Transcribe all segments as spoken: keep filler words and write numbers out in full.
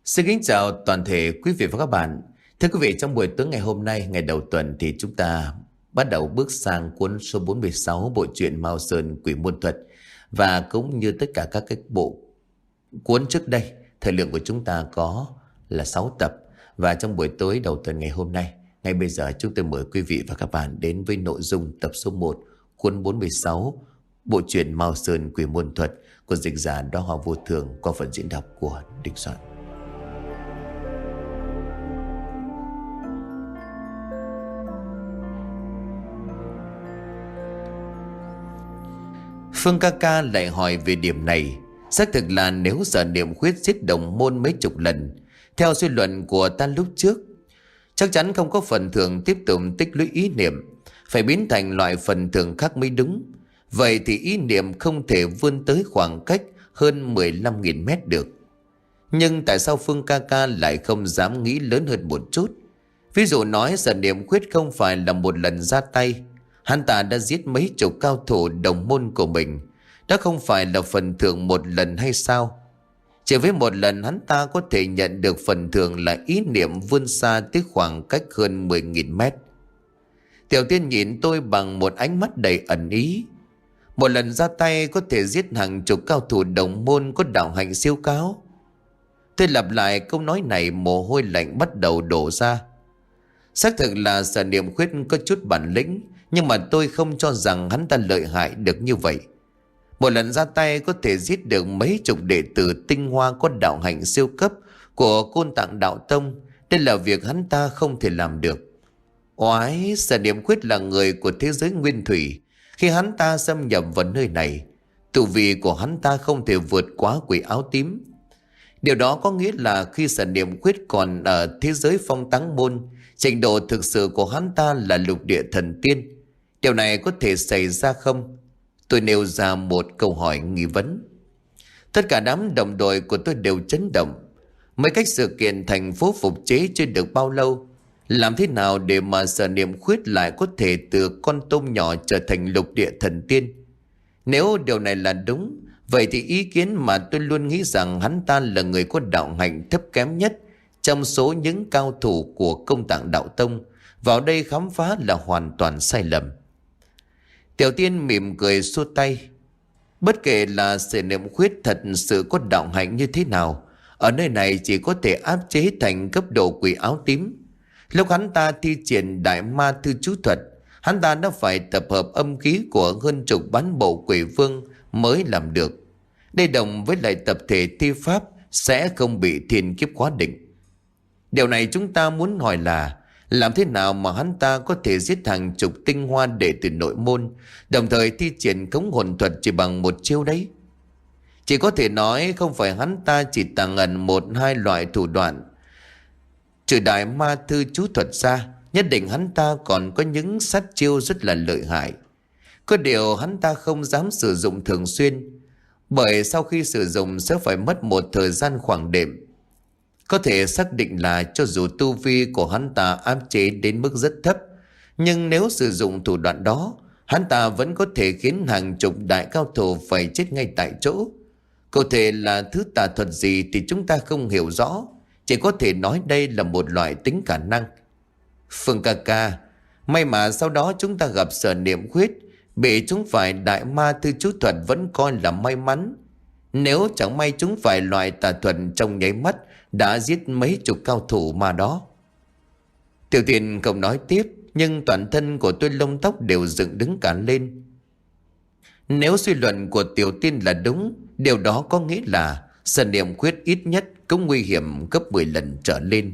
Xin kính chào toàn thể quý vị và các bạn. Thưa quý vị, trong buổi tối ngày hôm nay, ngày đầu tuần thì chúng ta bắt đầu bước sang cuốn số bốn mươi sáu bộ truyện Mao Sơn Quỷ Môn Thuật. Và cũng như tất cả các cái bộ cuốn trước đây, thời lượng của chúng ta có là sáu tập. Và trong buổi tối đầu tuần ngày hôm nay, ngay bây giờ chúng tôi mời quý vị và các bạn đến với nội dung tập số một, cuốn bốn mươi sáu, bộ truyện Mao Sơn Quỷ Môn Thuật của dịch giả Đóa Hoa Vô Thường qua phần diễn đọc của Đinh Soạn. Phương ca ca lại hỏi về điểm này. Xác thực là nếu Sở Niệm Khuyết giết đồng môn mấy chục lần, theo suy luận của ta lúc trước, chắc chắn không có phần thưởng tiếp tục tích lũy ý niệm, phải biến thành loại phần thưởng khác mới đúng. Vậy thì ý niệm không thể vươn tới khoảng cách hơn mười lăm nghìn mét được. Nhưng tại sao Phương ca ca lại không dám nghĩ lớn hơn một chút? Ví dụ nói Sở Niệm Khuyết không phải là một lần ra tay, hắn ta đã giết mấy chục cao thủ đồng môn của mình. Đó không phải là phần thưởng một lần hay sao? Chỉ với một lần hắn ta có thể nhận được phần thưởng là ý niệm vươn xa tới khoảng cách hơn mười nghìn mét. Tiểu Tiên nhìn tôi bằng một ánh mắt đầy ẩn ý. Một lần ra tay có thể giết hàng chục cao thủ đồng môn có đạo hạnh siêu cao. Tôi lặp lại câu nói này, mồ hôi lạnh bắt đầu đổ ra. Xác thực là Sở Niệm Khuyết có chút bản lĩnh, nhưng mà tôi không cho rằng hắn ta lợi hại được như vậy. Một lần ra tay có thể giết được mấy chục đệ tử tinh hoa có đạo hạnh siêu cấp của Côn Tạng Đạo Tông. Đây là việc hắn ta không thể làm được. Oái, Sở Niệm Khuyết là người của thế giới nguyên thủy. Khi hắn ta xâm nhập vào nơi này, tu vi của hắn ta không thể vượt quá quỷ áo tím. Điều đó có nghĩa là khi Sở Niệm Khuyết còn ở thế giới phong táng môn, trình độ thực sự của hắn ta là lục địa thần tiên. Điều này có thể xảy ra không? Tôi nêu ra một câu hỏi nghi vấn. Tất cả đám đồng đội của tôi đều chấn động. Mấy cách sự kiện thành phố phục chế chưa được bao lâu, làm thế nào để mà Sở Niệm Khuyết lại có thể từ con tôm nhỏ trở thành lục địa thần tiên? Nếu điều này là đúng, vậy thì ý kiến mà tôi luôn nghĩ rằng hắn ta là người có đạo hạnh thấp kém nhất trong số những cao thủ của Công Tạng Đạo Tông vào đây khám phá là hoàn toàn sai lầm. Tiểu Tiên mỉm cười xua tay. Bất kể là Sở Niệm Khuyết thật sự có đạo hạnh như thế nào, ở nơi này chỉ có thể áp chế thành cấp độ quỷ áo tím. Lúc hắn ta thi triển Đại Ma Thư Chú Thuật, hắn ta đã phải tập hợp âm khí của hơn chục bán bộ quỷ vương mới làm được. Đây đồng với lại tập thể thi pháp sẽ không bị thiên kiếp khóa định. Điều này chúng ta muốn hỏi là làm thế nào mà hắn ta có thể giết hàng chục tinh hoa đệ tử nội môn, đồng thời thi triển khống hồn thuật chỉ bằng một chiêu đấy? Chỉ có thể nói không phải hắn ta chỉ tàng ẩn một hai loại thủ đoạn. Trừ Đại Ma Thư Chú Thuật ra, nhất định hắn ta còn có những sát chiêu rất là lợi hại. Có điều hắn ta không dám sử dụng thường xuyên, bởi sau khi sử dụng sẽ phải mất một thời gian khoảng đêm. Có thể xác định là cho dù tu vi của hắn ta áp chế đến mức rất thấp, nhưng nếu sử dụng thủ đoạn đó, hắn ta vẫn có thể khiến hàng chục đại cao thủ phải chết ngay tại chỗ. Cụ thể là thứ tà thuật gì thì chúng ta không hiểu rõ, chỉ có thể nói đây là một loại tính khả năng. Phương ca ca, may mà sau đó chúng ta gặp Sở Niệm Khuyết, bị chúng phải Đại Ma Thư Chú Thuật vẫn coi là may mắn. Nếu chẳng may chúng phải loại tà thuật trong nháy mắt đã giết mấy chục cao thủ mà đó. Tiểu Tiên không nói tiếp, nhưng toàn thân của tôi lông tóc đều dựng đứng cả lên. Nếu suy luận của Tiểu Tiên là đúng, điều đó có nghĩa là Sở Niệm Khuyết ít nhất cũng nguy hiểm gấp mười lần trở lên.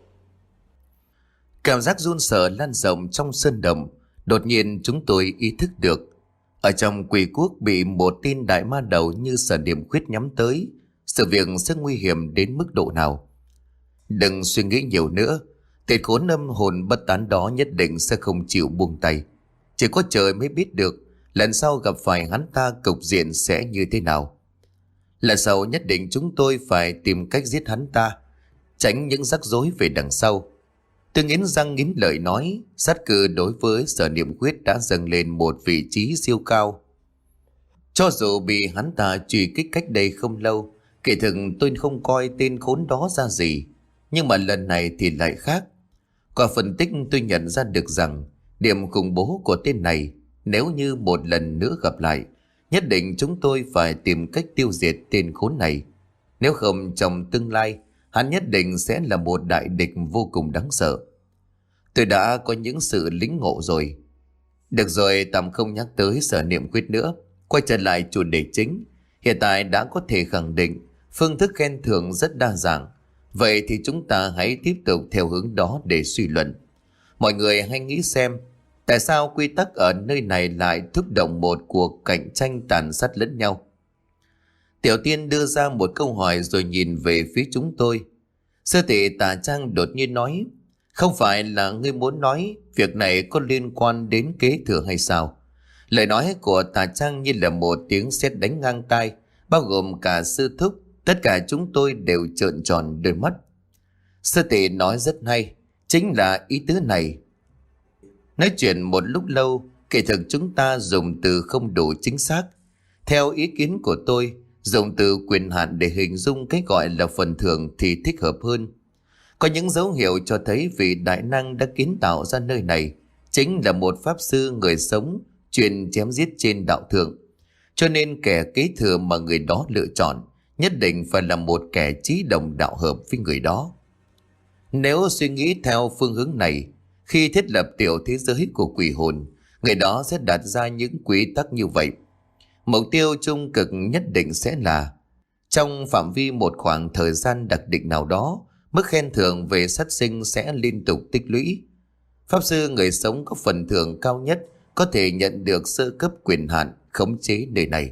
Cảm giác run sợ lan rộng trong sơn động. Đột nhiên chúng tôi ý thức được, ở trong quỷ quốc bị một tên đại ma đầu như Sở Niệm Khuyết nhắm tới, sự việc sẽ nguy hiểm đến mức độ nào. Đừng suy nghĩ nhiều nữa, tên khốn âm hồn bất tán đó nhất định sẽ không chịu buông tay. Chỉ có trời mới biết được lần sau gặp phải hắn ta cục diện sẽ như thế nào. Lần sau nhất định chúng tôi phải tìm cách giết hắn ta, tránh những rắc rối về đằng sau. Tôi nghiến răng nghiến lợi nói, sát cự đối với Sở Niệm Khuyết đã dâng lên một vị trí siêu cao. Cho dù bị hắn ta truy kích cách đây không lâu, Kỳ thực tôi không coi tên khốn đó ra gì, nhưng mà lần này thì lại khác. Qua phân tích tôi nhận ra được rằng điểm khủng bố của tên này, nếu như một lần nữa gặp lại, nhất định chúng tôi phải tìm cách tiêu diệt tên khốn này. Nếu không, trong tương lai hắn nhất định sẽ là một đại địch vô cùng đáng sợ. Tôi đã có những sự lĩnh ngộ rồi. Được rồi, tạm không nhắc tới Sở Niệm Quyết nữa. Quay trở lại chủ đề chính. Hiện tại đã có thể khẳng định phương thức khen thưởng rất đa dạng. Vậy thì chúng ta hãy tiếp tục theo hướng đó để suy luận. Mọi người hãy nghĩ xem, tại sao quy tắc ở nơi này lại thúc động một cuộc cạnh tranh tàn sát lẫn nhau? Tiểu Tiên đưa ra một câu hỏi rồi nhìn về phía chúng tôi. Sư tỷ Tà Trang đột nhiên nói, không phải là ngươi muốn nói việc này có liên quan đến kế thừa hay sao? Lời nói của Tà Trang như là một tiếng sét đánh ngang tai, bao gồm cả sư thúc. Tất cả chúng tôi đều trợn tròn đôi mắt. Sư tỷ nói rất hay, chính là ý tứ này. Nói chuyện một lúc lâu, kỳ thực chúng ta dùng từ không đủ chính xác. Theo ý kiến của tôi, dùng từ quyền hạn để hình dung cái gọi là phần thưởng thì thích hợp hơn. Có những dấu hiệu cho thấy vị đại năng đã kiến tạo ra nơi này chính là một pháp sư người sống chuyên chém giết trên đạo thượng. Cho nên kẻ kế thừa mà người đó lựa chọn nhất định phải là một kẻ chí đồng đạo hợp với người đó. Nếu suy nghĩ theo phương hướng này, khi thiết lập tiểu thế giới của quỷ hồn, người đó sẽ đặt ra những quy tắc như vậy. Mục tiêu chung cực nhất định sẽ là trong phạm vi một khoảng thời gian đặc định nào đó, mức khen thưởng về sát sinh sẽ liên tục tích lũy. Pháp sư người sống có phần thưởng cao nhất có thể nhận được sơ cấp quyền hạn khống chế nơi này.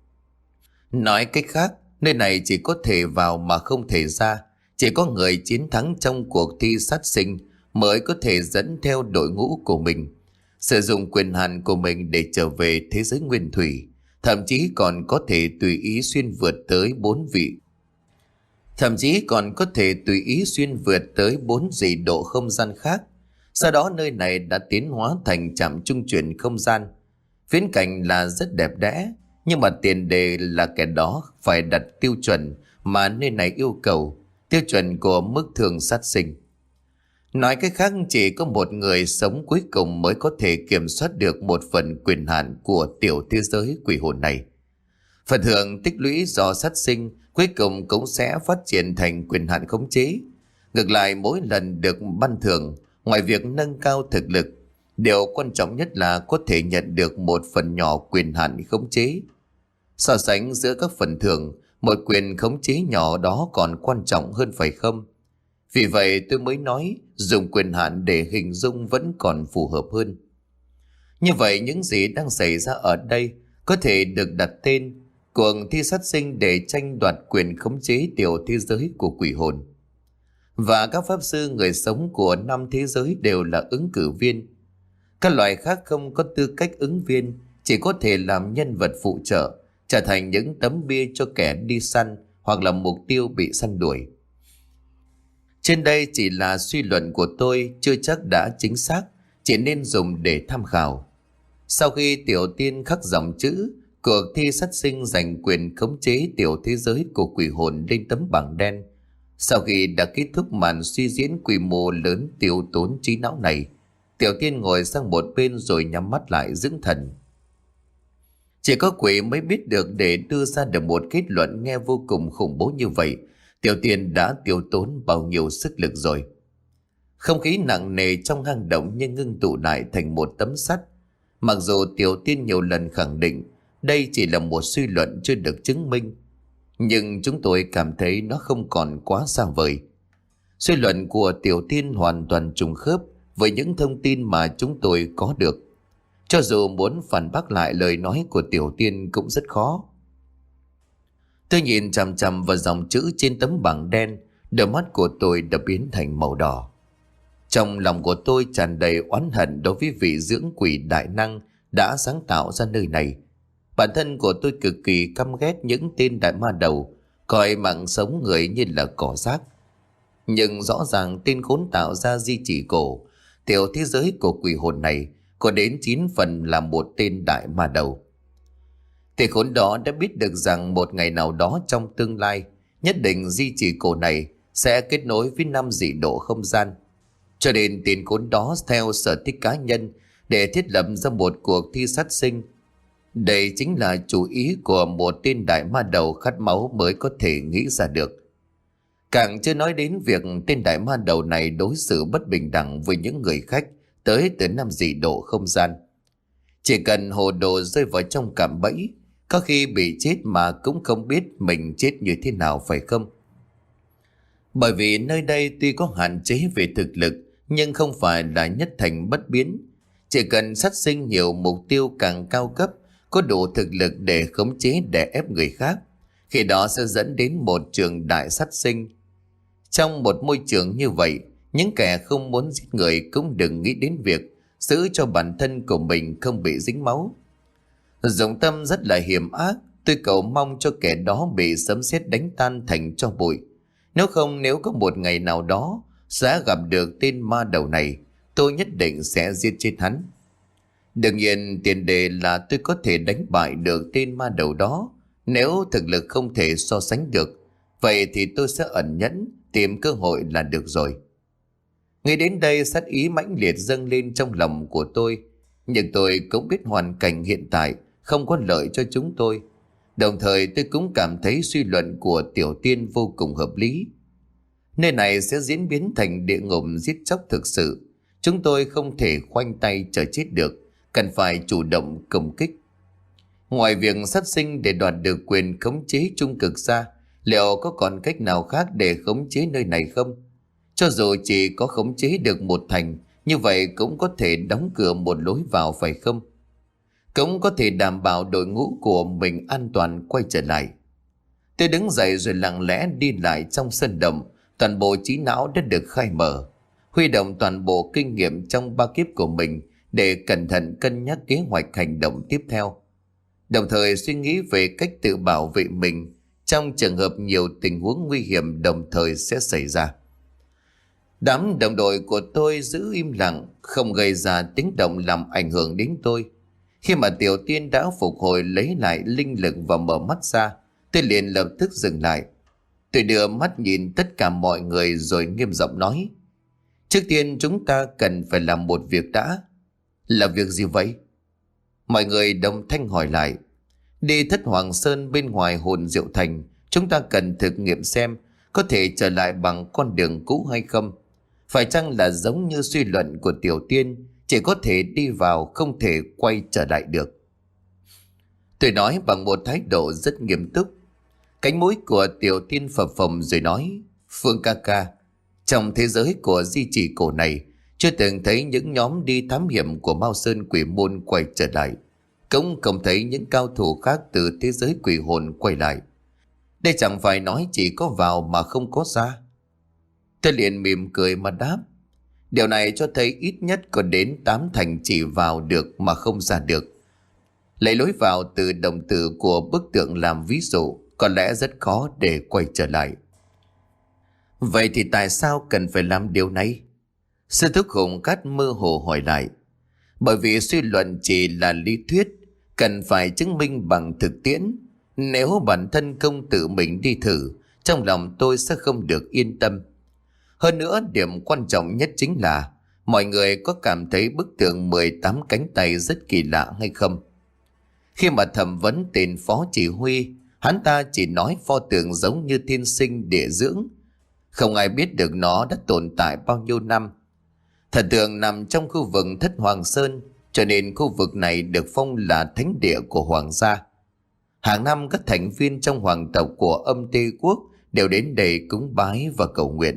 Nói cách khác, nơi này chỉ có thể vào mà không thể ra. Chỉ có người chiến thắng trong cuộc thi sát sinh mới có thể dẫn theo đội ngũ của mình, sử dụng quyền hạn của mình để trở về thế giới nguyên thủy. Thậm chí còn có thể tùy ý xuyên vượt tới bốn vị. Thậm chí còn có thể tùy ý xuyên vượt tới bốn dị độ không gian khác. Sau đó nơi này đã tiến hóa thành trạm trung chuyển không gian. Viễn cảnh là rất đẹp đẽ, nhưng mà tiền đề là kẻ đó phải đặt tiêu chuẩn mà nơi này yêu cầu, tiêu chuẩn của mức thường sát sinh. Nói cách khác, chỉ có một người sống cuối cùng mới có thể kiểm soát được một phần quyền hạn của tiểu thế giới quỷ hồn này. Phần thưởng tích lũy do sát sinh cuối cùng cũng sẽ phát triển thành quyền hạn khống chế. Ngược lại, mỗi lần được ban thưởng, ngoài việc nâng cao thực lực, điều quan trọng nhất là có thể nhận được một phần nhỏ quyền hạn khống chế. So sánh giữa các phần thưởng, một quyền khống chế nhỏ đó còn quan trọng hơn phải không? Vì vậy tôi mới nói dùng quyền hạn để hình dung vẫn còn phù hợp hơn. Như vậy những gì đang xảy ra ở đây có thể được đặt tên cuộc thi sát sinh để tranh đoạt quyền khống chế tiểu thế giới của quỷ hồn. Và các pháp sư người sống của năm thế giới đều là ứng cử viên. Các loài khác không có tư cách ứng viên, chỉ có thể làm nhân vật phụ trợ, trở thành những tấm bia cho kẻ đi săn hoặc là mục tiêu bị săn đuổi. Trên đây chỉ là suy luận của tôi, chưa chắc đã chính xác, chỉ nên dùng để tham khảo. Sau khi Tiểu Tiên khắc dòng chữ cuộc thi sát sinh giành quyền khống chế tiểu thế giới của quỷ hồn lên tấm bảng đen, sau khi đã kết thúc màn suy diễn quy mô lớn tiêu tốn trí não này, Tiểu Tiên ngồi sang một bên rồi nhắm mắt lại dưỡng thần. Chỉ có quỷ mới biết được để đưa ra được một kết luận nghe vô cùng khủng bố như vậy, Tiểu Tiên đã tiêu tốn bao nhiêu sức lực rồi. Không khí nặng nề trong hang động như ngưng tụ lại thành một tấm sắt. Mặc dù Tiểu Tiên nhiều lần khẳng định đây chỉ là một suy luận chưa được chứng minh, nhưng chúng tôi cảm thấy nó không còn quá xa vời. Suy luận của Tiểu Tiên hoàn toàn trùng khớp với những thông tin mà chúng tôi có được. Cho dù muốn phản bác lại lời nói của Tiểu Tiên cũng rất khó. Tôi nhìn chằm chằm vào dòng chữ trên tấm bảng đen, đôi mắt của tôi đã biến thành màu đỏ. Trong lòng của tôi tràn đầy oán hận đối với vị dưỡng quỷ đại năng đã sáng tạo ra nơi này. Bản thân của tôi cực kỳ căm ghét những tên đại ma đầu, coi mạng sống người như là cỏ rác. Nhưng rõ ràng tên khốn tạo ra di chỉ cổ, tiểu thế giới của quỷ hồn này có đến chín phần là một tên đại ma đầu. Tên khốn đó đã biết được rằng một ngày nào đó trong tương lai, nhất định di chỉ cổ này sẽ kết nối với năm dị độ không gian. Cho nên tiền khốn đó theo sở thích cá nhân để thiết lập ra một cuộc thi sát sinh. Đây chính là chủ ý của một tên đại ma đầu khát máu mới có thể nghĩ ra được. Càng chưa nói đến việc tên đại ma đầu này đối xử bất bình đẳng với những người khách tới từ năm dị độ không gian. Chỉ cần hồ đồ rơi vào trong cạm bẫy, có khi bị chết mà cũng không biết mình chết như thế nào, phải không? Bởi vì nơi đây tuy có hạn chế về thực lực, nhưng không phải là nhất thành bất biến. Chỉ cần sát sinh nhiều mục tiêu càng cao cấp, có đủ thực lực để khống chế đè ép người khác, khi đó sẽ dẫn đến một trường đại sát sinh. Trong một môi trường như vậy, những kẻ không muốn giết người cũng đừng nghĩ đến việc giữ cho bản thân của mình không bị dính máu. Dụng tâm rất là hiểm ác, tôi cầu mong cho kẻ đó bị sấm sét đánh tan thành tro bụi. Nếu không, nếu có một ngày nào đó sẽ gặp được tên ma đầu này, tôi nhất định sẽ giết chết hắn. Đương nhiên tiền đề là tôi có thể đánh bại được tên ma đầu đó. Nếu thực lực không thể so sánh được, vậy thì tôi sẽ ẩn nhẫn tìm cơ hội là được rồi. Ngay đến đây sát ý mãnh liệt dâng lên trong lòng của tôi. Nhưng tôi cũng biết hoàn cảnh hiện tại không có lợi cho chúng tôi. Đồng thời tôi cũng cảm thấy suy luận của Tiểu Tiên vô cùng hợp lý. Nơi này sẽ diễn biến thành địa ngục giết chóc thực sự. Chúng tôi không thể khoanh tay chờ chết được, cần phải chủ động công kích. Ngoài việc sát sinh để đoạt được quyền khống chế trung cực ra, liệu có còn cách nào khác để khống chế nơi này không? Cho dù chỉ có khống chế được một thành, như vậy cũng có thể đóng cửa một lối vào, phải không? Cũng có thể đảm bảo đội ngũ của mình an toàn quay trở lại. Tôi đứng dậy rồi lặng lẽ đi lại trong sân động. Toàn bộ trí não đã được khai mở, huy động toàn bộ kinh nghiệm trong ba kiếp của mình để cẩn thận cân nhắc kế hoạch hành động tiếp theo, đồng thời suy nghĩ về cách tự bảo vệ mình trong trường hợp nhiều tình huống nguy hiểm đồng thời sẽ xảy ra. Đám đồng đội của tôi giữ im lặng, không gây ra tiếng động làm ảnh hưởng đến tôi. Khi mà Tiểu Tiên đã phục hồi lấy lại linh lực và mở mắt ra, tôi liền lập tức dừng lại. Tôi đưa mắt nhìn tất cả mọi người rồi nghiêm giọng nói: trước tiên chúng ta cần phải làm một việc đã. Là việc gì vậy? Mọi người đồng thanh hỏi lại. Đi Thất Hoàng Sơn bên ngoài Hồn Diệu Thành, chúng ta cần thực nghiệm xem có thể trở lại bằng con đường cũ hay không. Phải chăng là giống như suy luận của Tiểu Tiên, chỉ có thể đi vào không thể quay trở lại được? Tôi nói bằng một thái độ rất nghiêm túc. Cánh mũi của Tiểu Tiên phập phồng rồi nói: Phương ca ca, trong thế giới của di chỉ cổ này, chưa từng thấy những nhóm đi thám hiểm của Mao Sơn Quỷ Môn quay trở lại, cũng không thấy những cao thủ khác từ thế giới quỷ hồn quay lại. Đây chẳng phải nói chỉ có vào mà không có ra. Tôi liền mỉm cười mà đáp: điều này cho thấy ít nhất có đến tám thành chỉ vào được mà không ra được. Lấy lối vào từ đồng tử của bức tượng làm ví dụ, có lẽ rất khó để quay trở lại. Vậy thì tại sao cần phải làm điều này? Sư thúc Hùng Cát mơ hồ hỏi lại. Bởi vì suy luận chỉ là lý thuyết, cần phải chứng minh bằng thực tiễn. Nếu bản thân không tự mình đi thử, trong lòng tôi sẽ không được yên tâm. Hơn nữa, điểm quan trọng nhất chính là mọi người có cảm thấy bức tượng mười tám cánh tay rất kỳ lạ hay không? Khi mà thẩm vấn tên phó chỉ huy, hắn ta chỉ nói pho tượng giống như thiên sinh địa dưỡng. Không ai biết được nó đã tồn tại bao nhiêu năm. Thần tượng nằm trong khu vực Thất Hoàng Sơn, cho nên khu vực này được phong là thánh địa của hoàng gia. Hàng năm các thành viên trong hoàng tộc của Âm Tê Quốc đều đến đây cúng bái và cầu nguyện.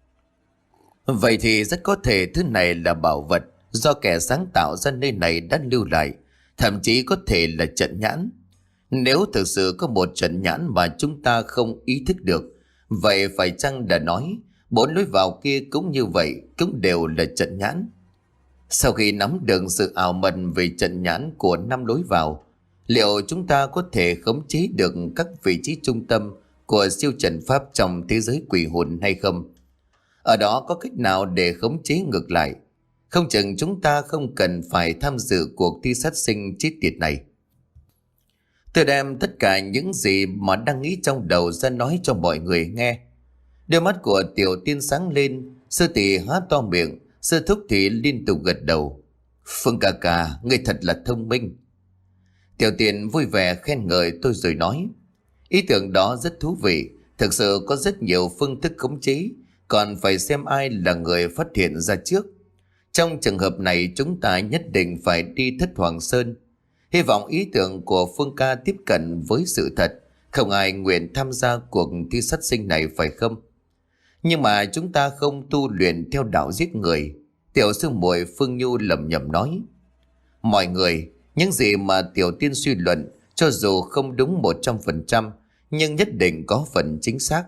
Vậy thì rất có thể thứ này là bảo vật do kẻ sáng tạo ra nơi này đã lưu lại, thậm chí có thể là trận nhãn. Nếu thực sự có một trận nhãn mà chúng ta không ý thức được, vậy phải chăng đã nói bốn lối vào kia cũng như vậy, cũng đều là trận nhãn? Sau khi nắm được sự ảo mật về trận nhãn của năm lối vào, liệu chúng ta có thể khống chế được các vị trí trung tâm của siêu trận pháp trong thế giới quỷ hồn hay không? Ở đó có cách nào để khống chế ngược lại? Không chừng chúng ta không cần phải tham dự cuộc thi sát sinh chết tiệt này. Tôi đem tất cả những gì mà đang nghĩ trong đầu ra nói cho mọi người nghe. Đôi mắt của Tiểu Tiên sáng lên, sư tỷ há to miệng, sư thúc thì liên tục gật đầu. Phương ca ca, ngươi thật là thông minh. Tiểu Tiên vui vẻ khen ngợi tôi rồi nói, ý tưởng đó rất thú vị, thực sự có rất nhiều phương thức khống chế, còn phải xem ai là người phát hiện ra trước. Trong trường hợp này chúng ta nhất định phải đi Thất Hoàng Sơn. Hy vọng ý tưởng của Phương ca tiếp cận với sự thật, không ai nguyện tham gia cuộc thi sát sinh này phải không? Nhưng mà chúng ta không tu luyện theo đạo giết người. Tiểu sư muội Phương Nhu lẩm nhẩm nói. Mọi người, những gì mà Tiểu Tiên suy luận, cho dù không đúng một trăm phần trăm, nhưng nhất định có phần chính xác.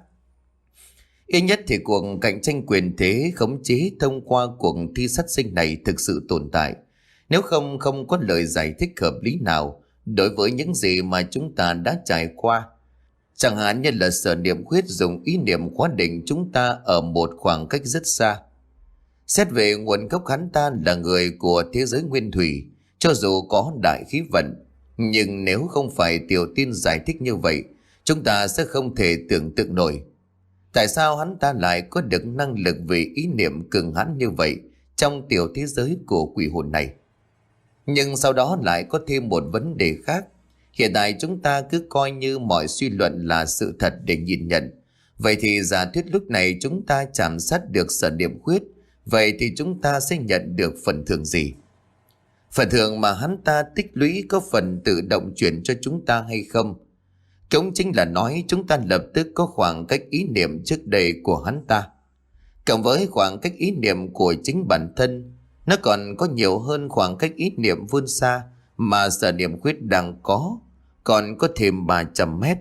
Ít nhất thì cuộc cạnh tranh quyền thế khống chế thông qua cuộc thi sát sinh này thực sự tồn tại. Nếu không, không có lời giải thích hợp lý nào đối với những gì mà chúng ta đã trải qua. Chẳng hạn như là Sở Niệm Khuyết dùng ý niệm khóa định chúng ta ở một khoảng cách rất xa. Xét về nguồn gốc, hắn ta là người của thế giới nguyên thủy, cho dù có đại khí vận. Nhưng nếu không phải Tiểu Tiên giải thích như vậy, chúng ta sẽ không thể tưởng tượng nổi. Tại sao hắn ta lại có được năng lực về ý niệm cường hãn như vậy trong tiểu thế giới của quỷ hồn này? Nhưng sau đó lại có thêm một vấn đề khác. Hiện tại chúng ta cứ coi như mọi suy luận là sự thật để nhìn nhận. Vậy thì giả thuyết lúc này chúng ta chạm sát được Sở Niệm Khuyết, vậy thì chúng ta sẽ nhận được phần thưởng gì? Phần thưởng mà hắn ta tích lũy có phần tự động chuyển cho chúng ta hay không? Cũng chính là nói chúng ta lập tức có khoảng cách ý niệm trước đây của hắn ta. Cộng với khoảng cách ý niệm của chính bản thân, nó còn có nhiều hơn khoảng cách ý niệm vươn xa mà Sở Niệm Khuyết đang có, còn có thêm ba trăm mét.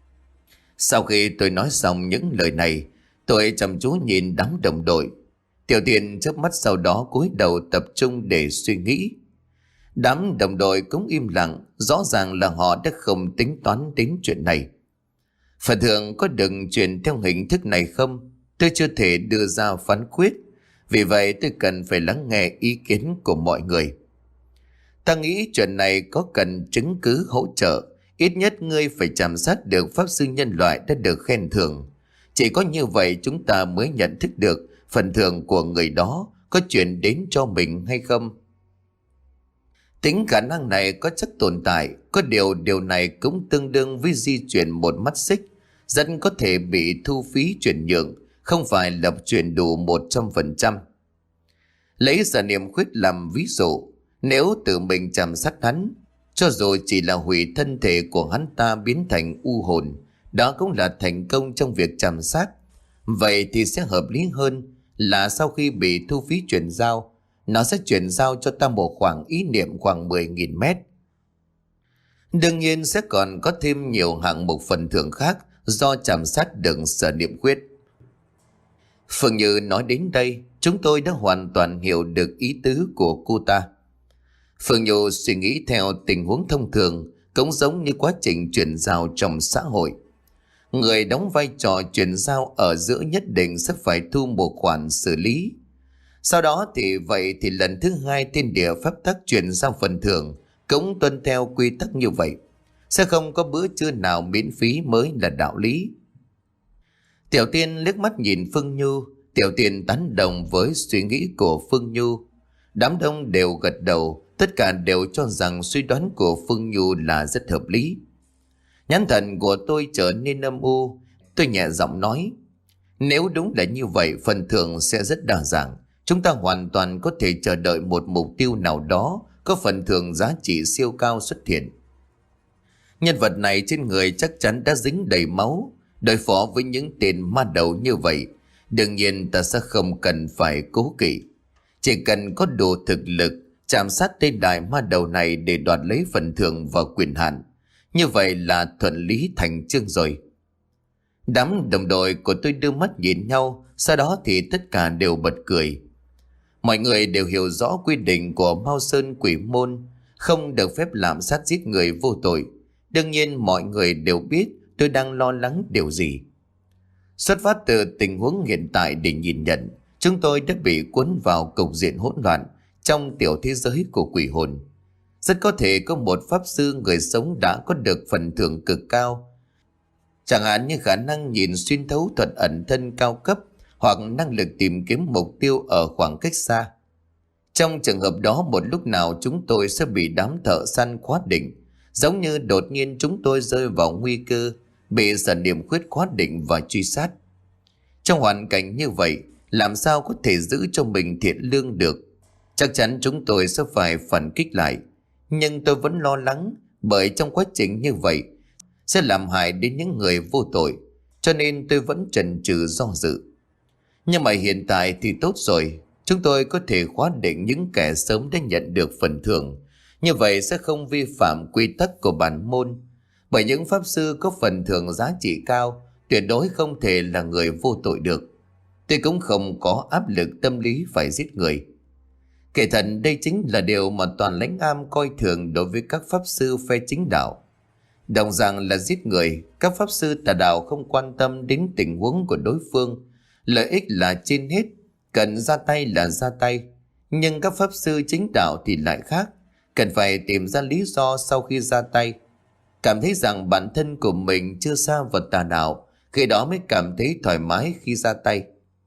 Sau khi tôi nói xong những lời này, tôi chăm chú nhìn đám đồng đội. Tiểu Tiên chớp mắt, sau đó cúi đầu tập trung để suy nghĩ. Đám đồng đội cũng im lặng, rõ ràng là họ đã không tính toán đến chuyện này. Phần thưởng có được chuyển theo hình thức này không? Tôi chưa thể đưa ra phán quyết, vì vậy tôi cần phải lắng nghe ý kiến của mọi người. Ta nghĩ chuyện này có cần chứng cứ hỗ trợ, ít nhất ngươi phải chạm sát được pháp sư nhân loại đã được khen thưởng. Chỉ có như vậy chúng ta mới nhận thức được phần thưởng của người đó có chuyển đến cho mình hay không. Tính khả năng này có chắc tồn tại, có điều điều này cũng tương đương với di chuyển một mắt xích, rất có thể bị thu phí chuyển nhượng, không phải lập chuyển đủ một trăm phần trăm. Lấy Sở Niệm Khuyết làm ví dụ, nếu tự mình chạm sát hắn, cho dù chỉ là hủy thân thể của hắn ta biến thành u hồn, đó cũng là thành công trong việc chạm sát. Vậy thì sẽ hợp lý hơn là sau khi bị thu phí chuyển giao, nó sẽ chuyển giao cho ta một khoảng ý niệm khoảng mười nghìn mét. Đương nhiên sẽ còn có thêm nhiều hạng mục phần thưởng khác do chạm sát được Sở Niệm Khuyết. Phương Như nói đến đây, chúng tôi đã hoàn toàn hiểu được ý tứ của cô ta. Phương Như suy nghĩ theo tình huống thông thường, cũng giống như quá trình chuyển giao trong xã hội. Người đóng vai trò chuyển giao ở giữa nhất định sẽ phải thu một khoản xử lý. Sau đó thì vậy thì lần thứ hai thiên địa pháp tắc chuyển giao phần thưởng cũng tuân theo quy tắc như vậy. Sẽ không có bữa trưa nào miễn phí mới là đạo lý. Tiểu Tiên liếc mắt nhìn Phương Nhu. Tiểu Tiên tán đồng với suy nghĩ của Phương Nhu. Đám đông đều gật đầu, tất cả đều cho rằng suy đoán của Phương Nhu là rất hợp lý. Nhãn thần của tôi trở nên âm u. Tôi nhẹ giọng nói, nếu đúng là như vậy, phần thưởng sẽ rất đa dạng. Chúng ta hoàn toàn có thể chờ đợi một mục tiêu nào đó có phần thưởng giá trị siêu cao xuất hiện. Nhân vật này trên người chắc chắn đã dính đầy máu. Đối phó với những tên ma đầu như vậy, đương nhiên ta sẽ không cần phải cố kỵ. Chỉ cần có đủ thực lực chạm sát tên đại ma đầu này để đoạt lấy phần thưởng và quyền hạn, như vậy là thuận lý thành chương rồi. Đám đồng đội của tôi đưa mắt nhìn nhau, sau đó thì tất cả đều bật cười. Mọi người đều hiểu rõ quy định của Mao Sơn Quỷ Môn, không được phép lạm sát giết người vô tội. Đương nhiên mọi người đều biết tôi đang lo lắng điều gì. Xuất phát từ tình huống hiện tại để nhìn nhận, chúng tôi đã bị cuốn vào cục diện hỗn loạn trong tiểu thế giới của quỷ hồn. Rất có thể có một pháp sư người sống đã có được phần thưởng cực cao. Chẳng hạn như khả năng nhìn xuyên thấu thuật ẩn thân cao cấp hoặc năng lực tìm kiếm mục tiêu ở khoảng cách xa. Trong trường hợp đó, một lúc nào chúng tôi sẽ bị đám thợ săn khóa định, giống như đột nhiên chúng tôi rơi vào nguy cơ bị sở niệm khuyết khóa định và truy sát. Trong hoàn cảnh như vậy, làm sao có thể giữ cho mình thiện lương được? Chắc chắn chúng tôi sẽ phải phản kích lại. Nhưng tôi vẫn lo lắng, bởi trong quá trình như vậy sẽ làm hại đến những người vô tội, cho nên tôi vẫn chần chừ do dự. Nhưng mà hiện tại thì tốt rồi, chúng tôi có thể khóa định những kẻ sớm đã nhận được phần thưởng. Như vậy sẽ không vi phạm quy tắc của bản môn, bởi những pháp sư có phần thưởng giá trị cao tuyệt đối không thể là người vô tội được. Tôi cũng không có áp lực tâm lý phải giết người. Kể thật, đây chính là điều mà Toàn Lãnh Am coi thường đối với các pháp sư phe chính đạo. Đồng rằng là giết người, các pháp sư tà đạo không quan tâm đến tình huống của đối phương. Lợi ích là trên hết, cần ra tay là ra tay. Nhưng các pháp sư chính đạo thì lại khác, cần phải tìm ra lý do sau khi ra tay. Cảm thấy rằng bản thân của mình chưa xa vào tà đạo, khi đó mới cảm thấy thoải mái khi ra tay.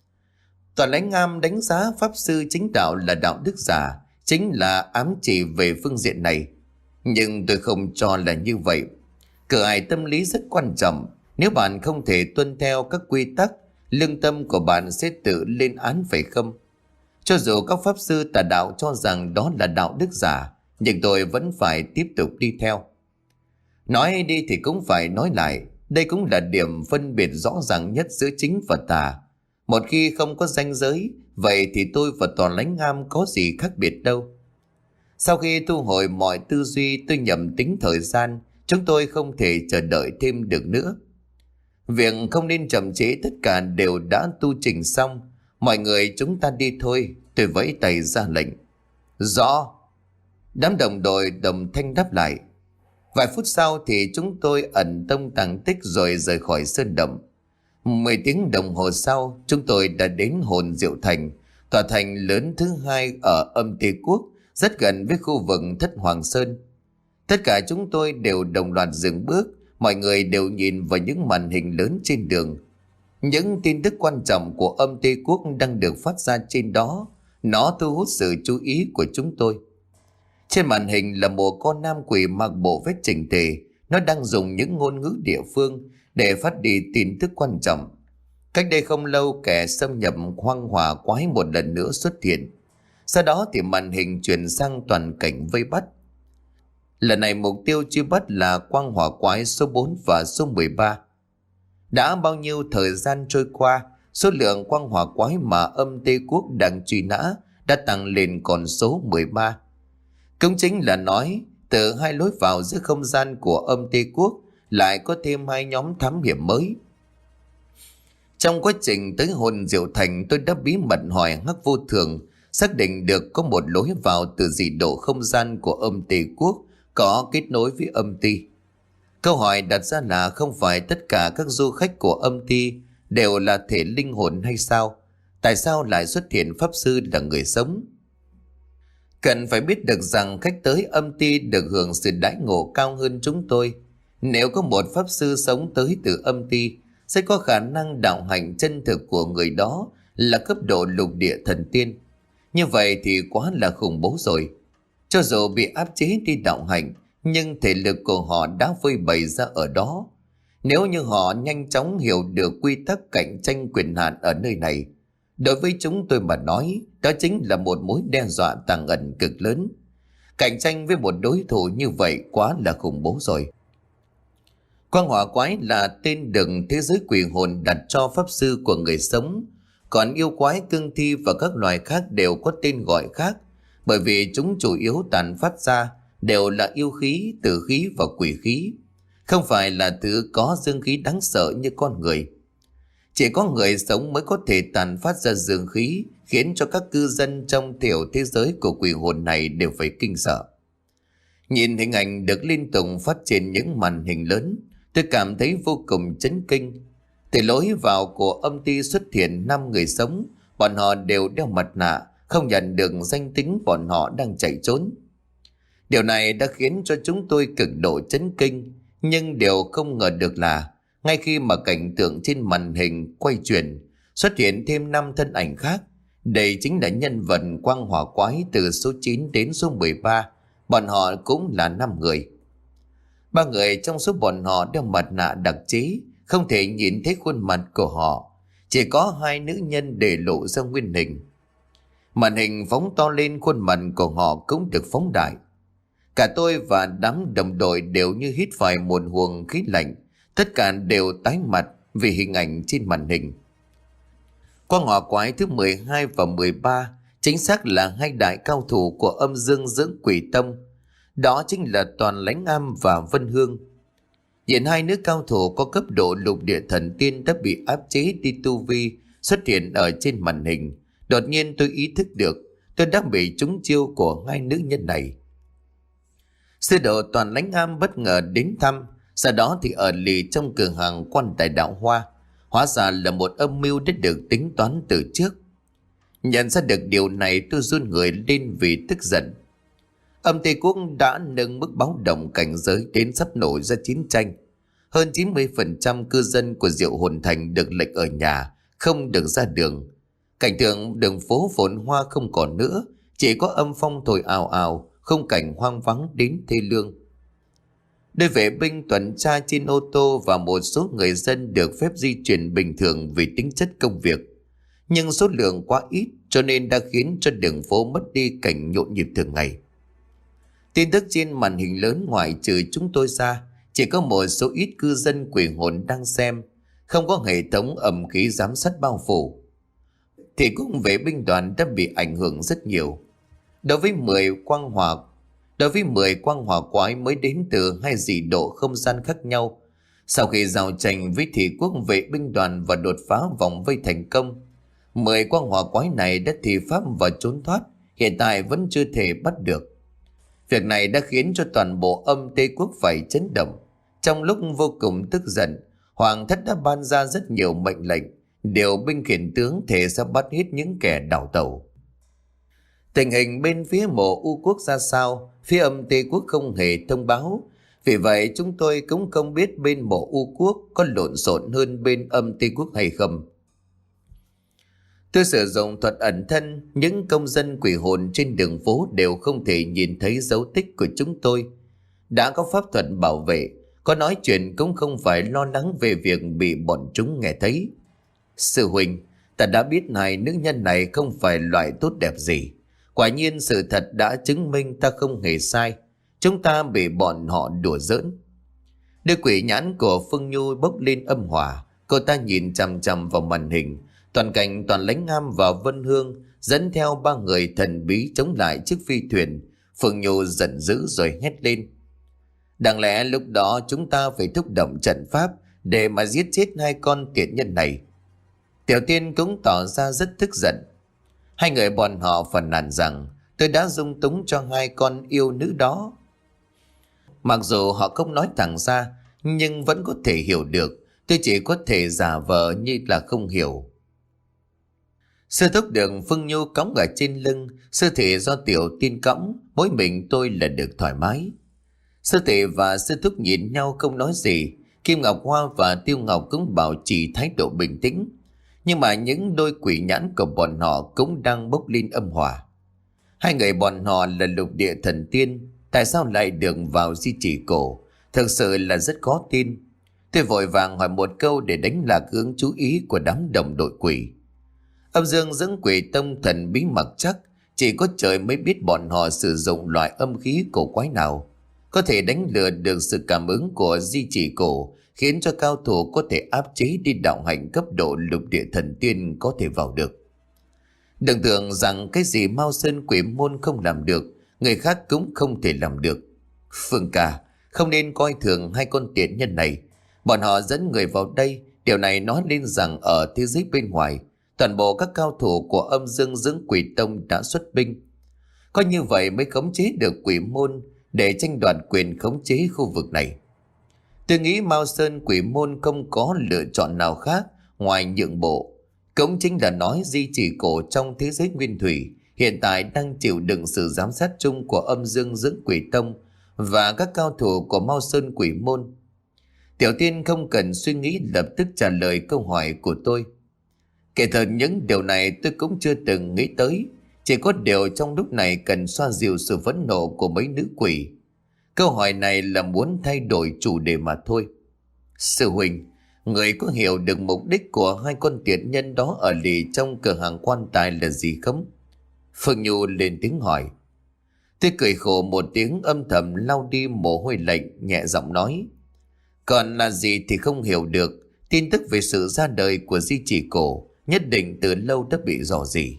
Toàn Lãnh Am đánh giá pháp sư chính đạo là đạo đức giả, chính là ám chỉ về phương diện này. Nhưng tôi không cho là như vậy. Cửa ải tâm lý rất quan trọng. Nếu bạn không thể tuân theo các quy tắc, lương tâm của bạn sẽ tự lên án, phải không? Cho dù các pháp sư tà đạo cho rằng đó là đạo đức giả, nhưng tôi vẫn phải tiếp tục đi theo. Nói đi thì cũng phải nói lại, đây cũng là điểm phân biệt rõ ràng nhất giữa chính và tà. Một khi không có ranh giới, vậy thì tôi và Toàn Lãnh Am có gì khác biệt đâu. Sau khi thu hồi mọi tư duy, tôi nhầm tính thời gian, chúng tôi không thể chờ đợi thêm được nữa. Việc không nên chậm trễ tất cả đều đã tu trình xong. Mọi người chúng ta đi thôi, tôi vẫy tay ra lệnh. Rõ. Đám đồng đội đồng thanh đáp lại. Vài phút sau thì chúng tôi ẩn tông tàng tích rồi rời khỏi sơn động. Mười tiếng đồng hồ sau, chúng tôi đã đến Hồn Diệu Thành, tòa thành lớn thứ hai ở Âm Tây Quốc, rất gần với khu vực Thất Hoàng Sơn. Tất cả chúng tôi đều đồng loạt dừng bước, mọi người đều nhìn vào những màn hình lớn trên đường. Những tin tức quan trọng của Âm Tây Quốc đang được phát ra trên đó, nó thu hút sự chú ý của chúng tôi. Trên màn hình là một con nam quỷ mặc bộ vest chỉnh tề, nó đang dùng những ngôn ngữ địa phương để phát đi tin tức quan trọng. Cách đây không lâu, kẻ xâm nhập hoang hỏa quái một lần nữa xuất hiện. Sau đó thì màn hình chuyển sang toàn cảnh vây bắt. Lần này mục tiêu truy bắt là quang hỏa quái số bốn và số mười ba. Đã bao nhiêu thời gian trôi qua, số lượng quang hỏa quái mà Âm Tây Quốc đang truy nã đã tăng lên con số mười ba. Cũng chính là nói, từ hai lối vào giữa không gian của Âm Tây Quốc lại có thêm hai nhóm thám hiểm mới. Trong quá trình tới Hồn Diệu Thành, tôi đã bí mật hỏi Hắc Vô Thường, xác định được có một lối vào từ dị độ không gian của Âm Tây Quốc có kết nối với Âm Ti. Câu hỏi đặt ra là không phải tất cả các du khách của Âm Ti đều là thể linh hồn hay sao? Tại sao lại xuất hiện pháp sư là người sống? Cần phải biết được rằng khách tới Âm Ti được hưởng sự đãi ngộ cao hơn chúng tôi. Nếu có một pháp sư sống tới từ Âm Ti, sẽ có khả năng đạo hành chân thực của người đó là cấp độ lục địa thần tiên. Như vậy thì quá là khủng bố rồi. Cho dù bị áp chế đi đạo hành, nhưng thể lực của họ đã phơi bày ra ở đó. Nếu như họ nhanh chóng hiểu được quy tắc cạnh tranh quyền hạn ở nơi này, đối với chúng tôi mà nói, đó chính là một mối đe dọa tàng ẩn cực lớn. Cạnh tranh với một đối thủ như vậy quá là khủng bố rồi. Quang hỏa quái là tên được thế giới quỷ hồn đặt cho pháp sư của người sống. Còn yêu quái, cương thi và các loài khác đều có tên gọi khác, bởi vì chúng chủ yếu tàn phát ra đều là yêu khí, tử khí và quỷ khí, không phải là thứ có dương khí đáng sợ như con người. Chỉ có người sống mới có thể tàn phát ra dương khí, khiến cho các cư dân trong tiểu thế giới của quỷ hồn này đều phải kinh sợ. Nhìn hình ảnh được liên tục phát trên những màn hình lớn, tôi cảm thấy vô cùng chấn kinh. Từ lối vào của Âm Ti xuất hiện năm người sống, bọn họ đều đeo mặt nạ, không nhận được danh tính bọn họ đang chạy trốn. Điều này đã khiến cho chúng tôi cực độ chấn kinh, nhưng điều không ngờ được là ngay khi mà cảnh tượng trên màn hình quay chuyển, xuất hiện thêm năm thân ảnh khác. Đây chính là nhân vật quang hỏa quái từ số chín đến số mười ba. Bọn họ cũng là năm người. Ba người trong số bọn họ đeo mặt nạ đặc chế, không thể nhìn thấy khuôn mặt của họ. Chỉ có hai nữ nhân để lộ ra nguyên hình. Màn hình phóng to lên, khuôn mặt của họ cũng được phóng đại. Cả tôi và đám đồng đội đều như hít phải một luồng khí lạnh. Tất cả đều tái mặt vì hình ảnh trên màn hình. Quang hỏa quái thứ mười hai và mười ba chính xác là hai đại cao thủ của âm dương dưỡng quỷ tông. Đó chính là Toàn Lãnh Am và Vân Hương. Hiện hai nữ cao thủ có cấp độ lục địa thần tiên đã bị áp chế đi tu vi xuất hiện ở trên màn hình. Đột nhiên tôi ý thức được tôi đã bị trúng chiêu của hai nữ nhân này. Sư đồ Toàn Lãnh Am bất ngờ đến thăm, sau đó thì ở lì trong cửa hàng Quan Tài Đạo Hoa. Hóa ra là một âm mưu đã được tính toán từ trước. Nhận ra được điều này, tôi run người lên vì tức giận. Âm Tây Quốc đã nâng mức báo động cảnh giới đến sắp nổ ra chiến tranh. Hơn chín mươi phần trăm cư dân của Diệu Hồn Thành được lệnh ở nhà, không được ra đường. Cảnh tượng đường phố phồn hoa không còn nữa, chỉ có âm phong thổi ào ào, khung cảnh hoang vắng đến thê lương. Đội vệ binh tuần tra trên ô tô và một số người dân được phép di chuyển bình thường vì tính chất công việc. Nhưng số lượng quá ít cho nên đã khiến cho đường phố mất đi cảnh nhộn nhịp thường ngày. Tin tức trên màn hình lớn ngoại trừ chúng tôi ra, chỉ có một số ít cư dân quỷ hồn đang xem, không có hệ thống ẩm khí giám sát bao phủ. Thì cũng vệ binh đoàn đã bị ảnh hưởng rất nhiều. Đối với mười quang hỏa Đối với mười quang hỏa quái mới đến từ hai dị độ không gian khác nhau, sau khi giao tranh với thị quốc vệ binh đoàn và đột phá vòng vây thành công, mười quang hỏa quái này đã thi pháp và trốn thoát, hiện tại vẫn chưa thể bắt được. Việc này đã khiến cho toàn bộ âm Tây Quốc phải chấn động. Trong lúc vô cùng tức giận, Hoàng thất đã ban ra rất nhiều mệnh lệnh, điều binh khiển tướng thể sẽ bắt hết những kẻ đảo tẩu. Tình hình bên phía mộ U Quốc ra sao, phía âm Tây Quốc không hề thông báo. Vì vậy chúng tôi cũng không biết bên mộ U Quốc có lộn xộn hơn bên âm Tây Quốc hay không. Tôi sử dụng thuật ẩn thân, những công dân quỷ hồn trên đường phố đều không thể nhìn thấy dấu tích của chúng tôi. Đã có pháp thuật bảo vệ, có nói chuyện cũng không phải lo lắng về việc bị bọn chúng nghe thấy. Sư huynh, ta đã biết hai nữ nhân này không phải loại tốt đẹp gì. Quả nhiên sự thật đã chứng minh ta không hề sai. Chúng ta bị bọn họ đùa giỡn. Đôi quỷ nhãn của Phương Nhu bốc lên âm hỏa. Cô ta nhìn chằm chằm vào màn hình. Toàn cảnh Toàn Lãnh Am và Vân Hương dẫn theo ba người thần bí chống lại chiếc phi thuyền. Phương Nhu giận dữ rồi hét lên. Đáng lẽ lúc đó chúng ta phải thúc động trận pháp để mà giết chết hai con tiện nhân này. Tiểu Tiên cũng tỏ ra rất tức giận. Hai người bọn họ phàn nàn rằng tôi đã dung túng cho hai con yêu nữ đó. Mặc dù họ không nói thẳng ra, nhưng vẫn có thể hiểu được. Tôi chỉ có thể giả vờ như là không hiểu. Sư thúc được Phương Nhu cõng ở trên lưng, sư thị do Tiểu Tiên cõng, mỗi mình tôi là được thoải mái. Sư thị và sư thúc nhìn nhau không nói gì. Kim Ngọc Hoa và Tiêu Ngọc cũng bảo trì thái độ bình tĩnh. Nhưng mà những đôi quỷ nhãn của bọn họ cũng đang bốc lên âm hỏa. Hai người bọn họ là lục địa thần tiên, tại sao lại được vào di chỉ cổ? Thực sự là rất khó tin. Tôi vội vàng hỏi một câu để đánh lạc hướng chú ý của đám đồng đội quỷ. Âm dương dưỡng quỷ tông thần bí mặc chắc, chỉ có trời mới biết bọn họ sử dụng loại âm khí cổ quái nào có thể đánh lừa được sự cảm ứng của di chỉ cổ, khiến cho cao thủ có thể áp chế đi đạo hạnh cấp độ lục địa thần tiên có thể vào được. Đừng tưởng rằng cái gì Mao Sơn Quỷ Môn không làm được, người khác cũng không thể làm được. Phương ca, không nên coi thường hai con tiện nhân này. Bọn họ dẫn người vào đây, điều này nói lên rằng ở thế giới bên ngoài, toàn bộ các cao thủ của âm dương dưỡng quỷ tông đã xuất binh. Có như vậy mới khống chế được quỷ môn để tranh đoạt quyền khống chế khu vực này. Tôi nghĩ Mao Sơn Quỷ Môn không có lựa chọn nào khác ngoài nhượng bộ. Cũng chính là nói di chỉ cổ trong thế giới nguyên thủy hiện tại đang chịu đựng sự giám sát chung của âm dương dưỡng quỷ tông và các cao thủ của Mao Sơn Quỷ Môn. Tiểu Tiên không cần suy nghĩ lập tức trả lời câu hỏi của tôi. Kể thật những điều này tôi cũng chưa từng nghĩ tới, chỉ có điều trong lúc này cần xoa dịu sự phẫn nộ của mấy nữ quỷ. Câu hỏi này là muốn thay đổi chủ đề mà thôi. Sư huynh, người có hiểu được mục đích của hai con tiện nhân đó ở lì trong cửa hàng quan tài là gì không? Phương Nhu lên tiếng hỏi. Tôi cười khổ một tiếng, âm thầm lau đi mồ hôi lạnh, nhẹ giọng nói. Còn là gì thì không hiểu được. Tin tức về sự ra đời của di chỉ cổ nhất định từ lâu đã bị rò rỉ.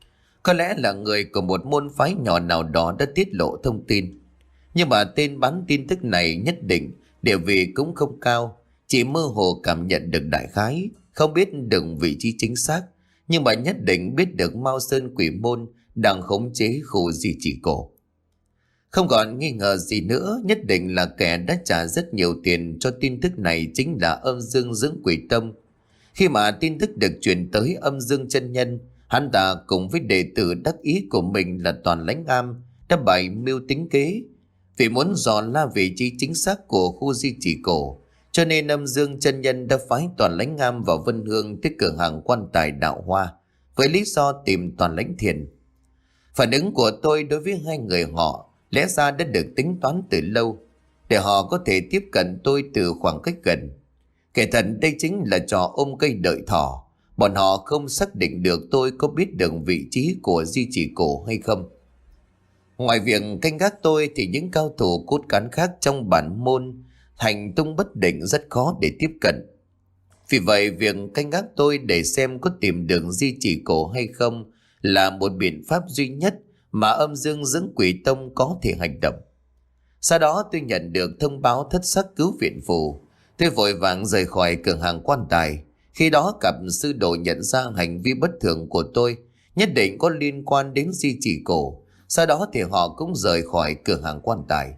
Có lẽ là người của một môn phái nhỏ nào đó đã tiết lộ thông tin. Nhưng mà tên bán tin tức này nhất định địa vị cũng không cao, chỉ mơ hồ cảm nhận được đại khái, không biết được vị trí chính xác, nhưng mà nhất định biết được Mao Sơn Quỷ Môn đang khống chế khu di chỉ cổ. Không còn nghi ngờ gì nữa, nhất định là kẻ đã trả rất nhiều tiền cho tin tức này chính là âm dương dưỡng quỷ tông. Khi mà tin tức được truyền tới âm dương chân nhân, hắn ta cùng với đệ tử đắc ý của mình là Toàn Lãnh Am đã bày mưu tính kế. Vì muốn dò la vị trí chính xác của khu di chỉ cổ, cho nên âm dương chân nhân đã phái Toàn Lãnh Am và Vân Hương tới cửa hàng quan tài Đạo Hoa với lý do tìm Toàn Lãnh Thiền. Phản ứng của tôi đối với hai người họ lẽ ra đã được tính toán từ lâu, để họ có thể tiếp cận tôi từ khoảng cách gần. Kể thật đây chính là trò ôm cây đợi thỏ. Bọn họ không xác định được tôi có biết được vị trí của di chỉ cổ hay không. Ngoài việc canh gác tôi thì những cao thủ cốt cán khác trong bản môn hành tung bất định rất khó để tiếp cận. Vì vậy việc canh gác tôi để xem có tìm được di chỉ cổ hay không là một biện pháp duy nhất mà âm dương dưỡng quỷ tông có thể hành động. Sau đó tôi nhận được thông báo thất sắc cứu viện phù. Tôi vội vàng rời khỏi cửa hàng quan tài. Khi đó cặp sư đồ nhận ra hành vi bất thường của tôi nhất định có liên quan đến di chỉ cổ. Sau đó thì họ cũng rời khỏi cửa hàng quan tài.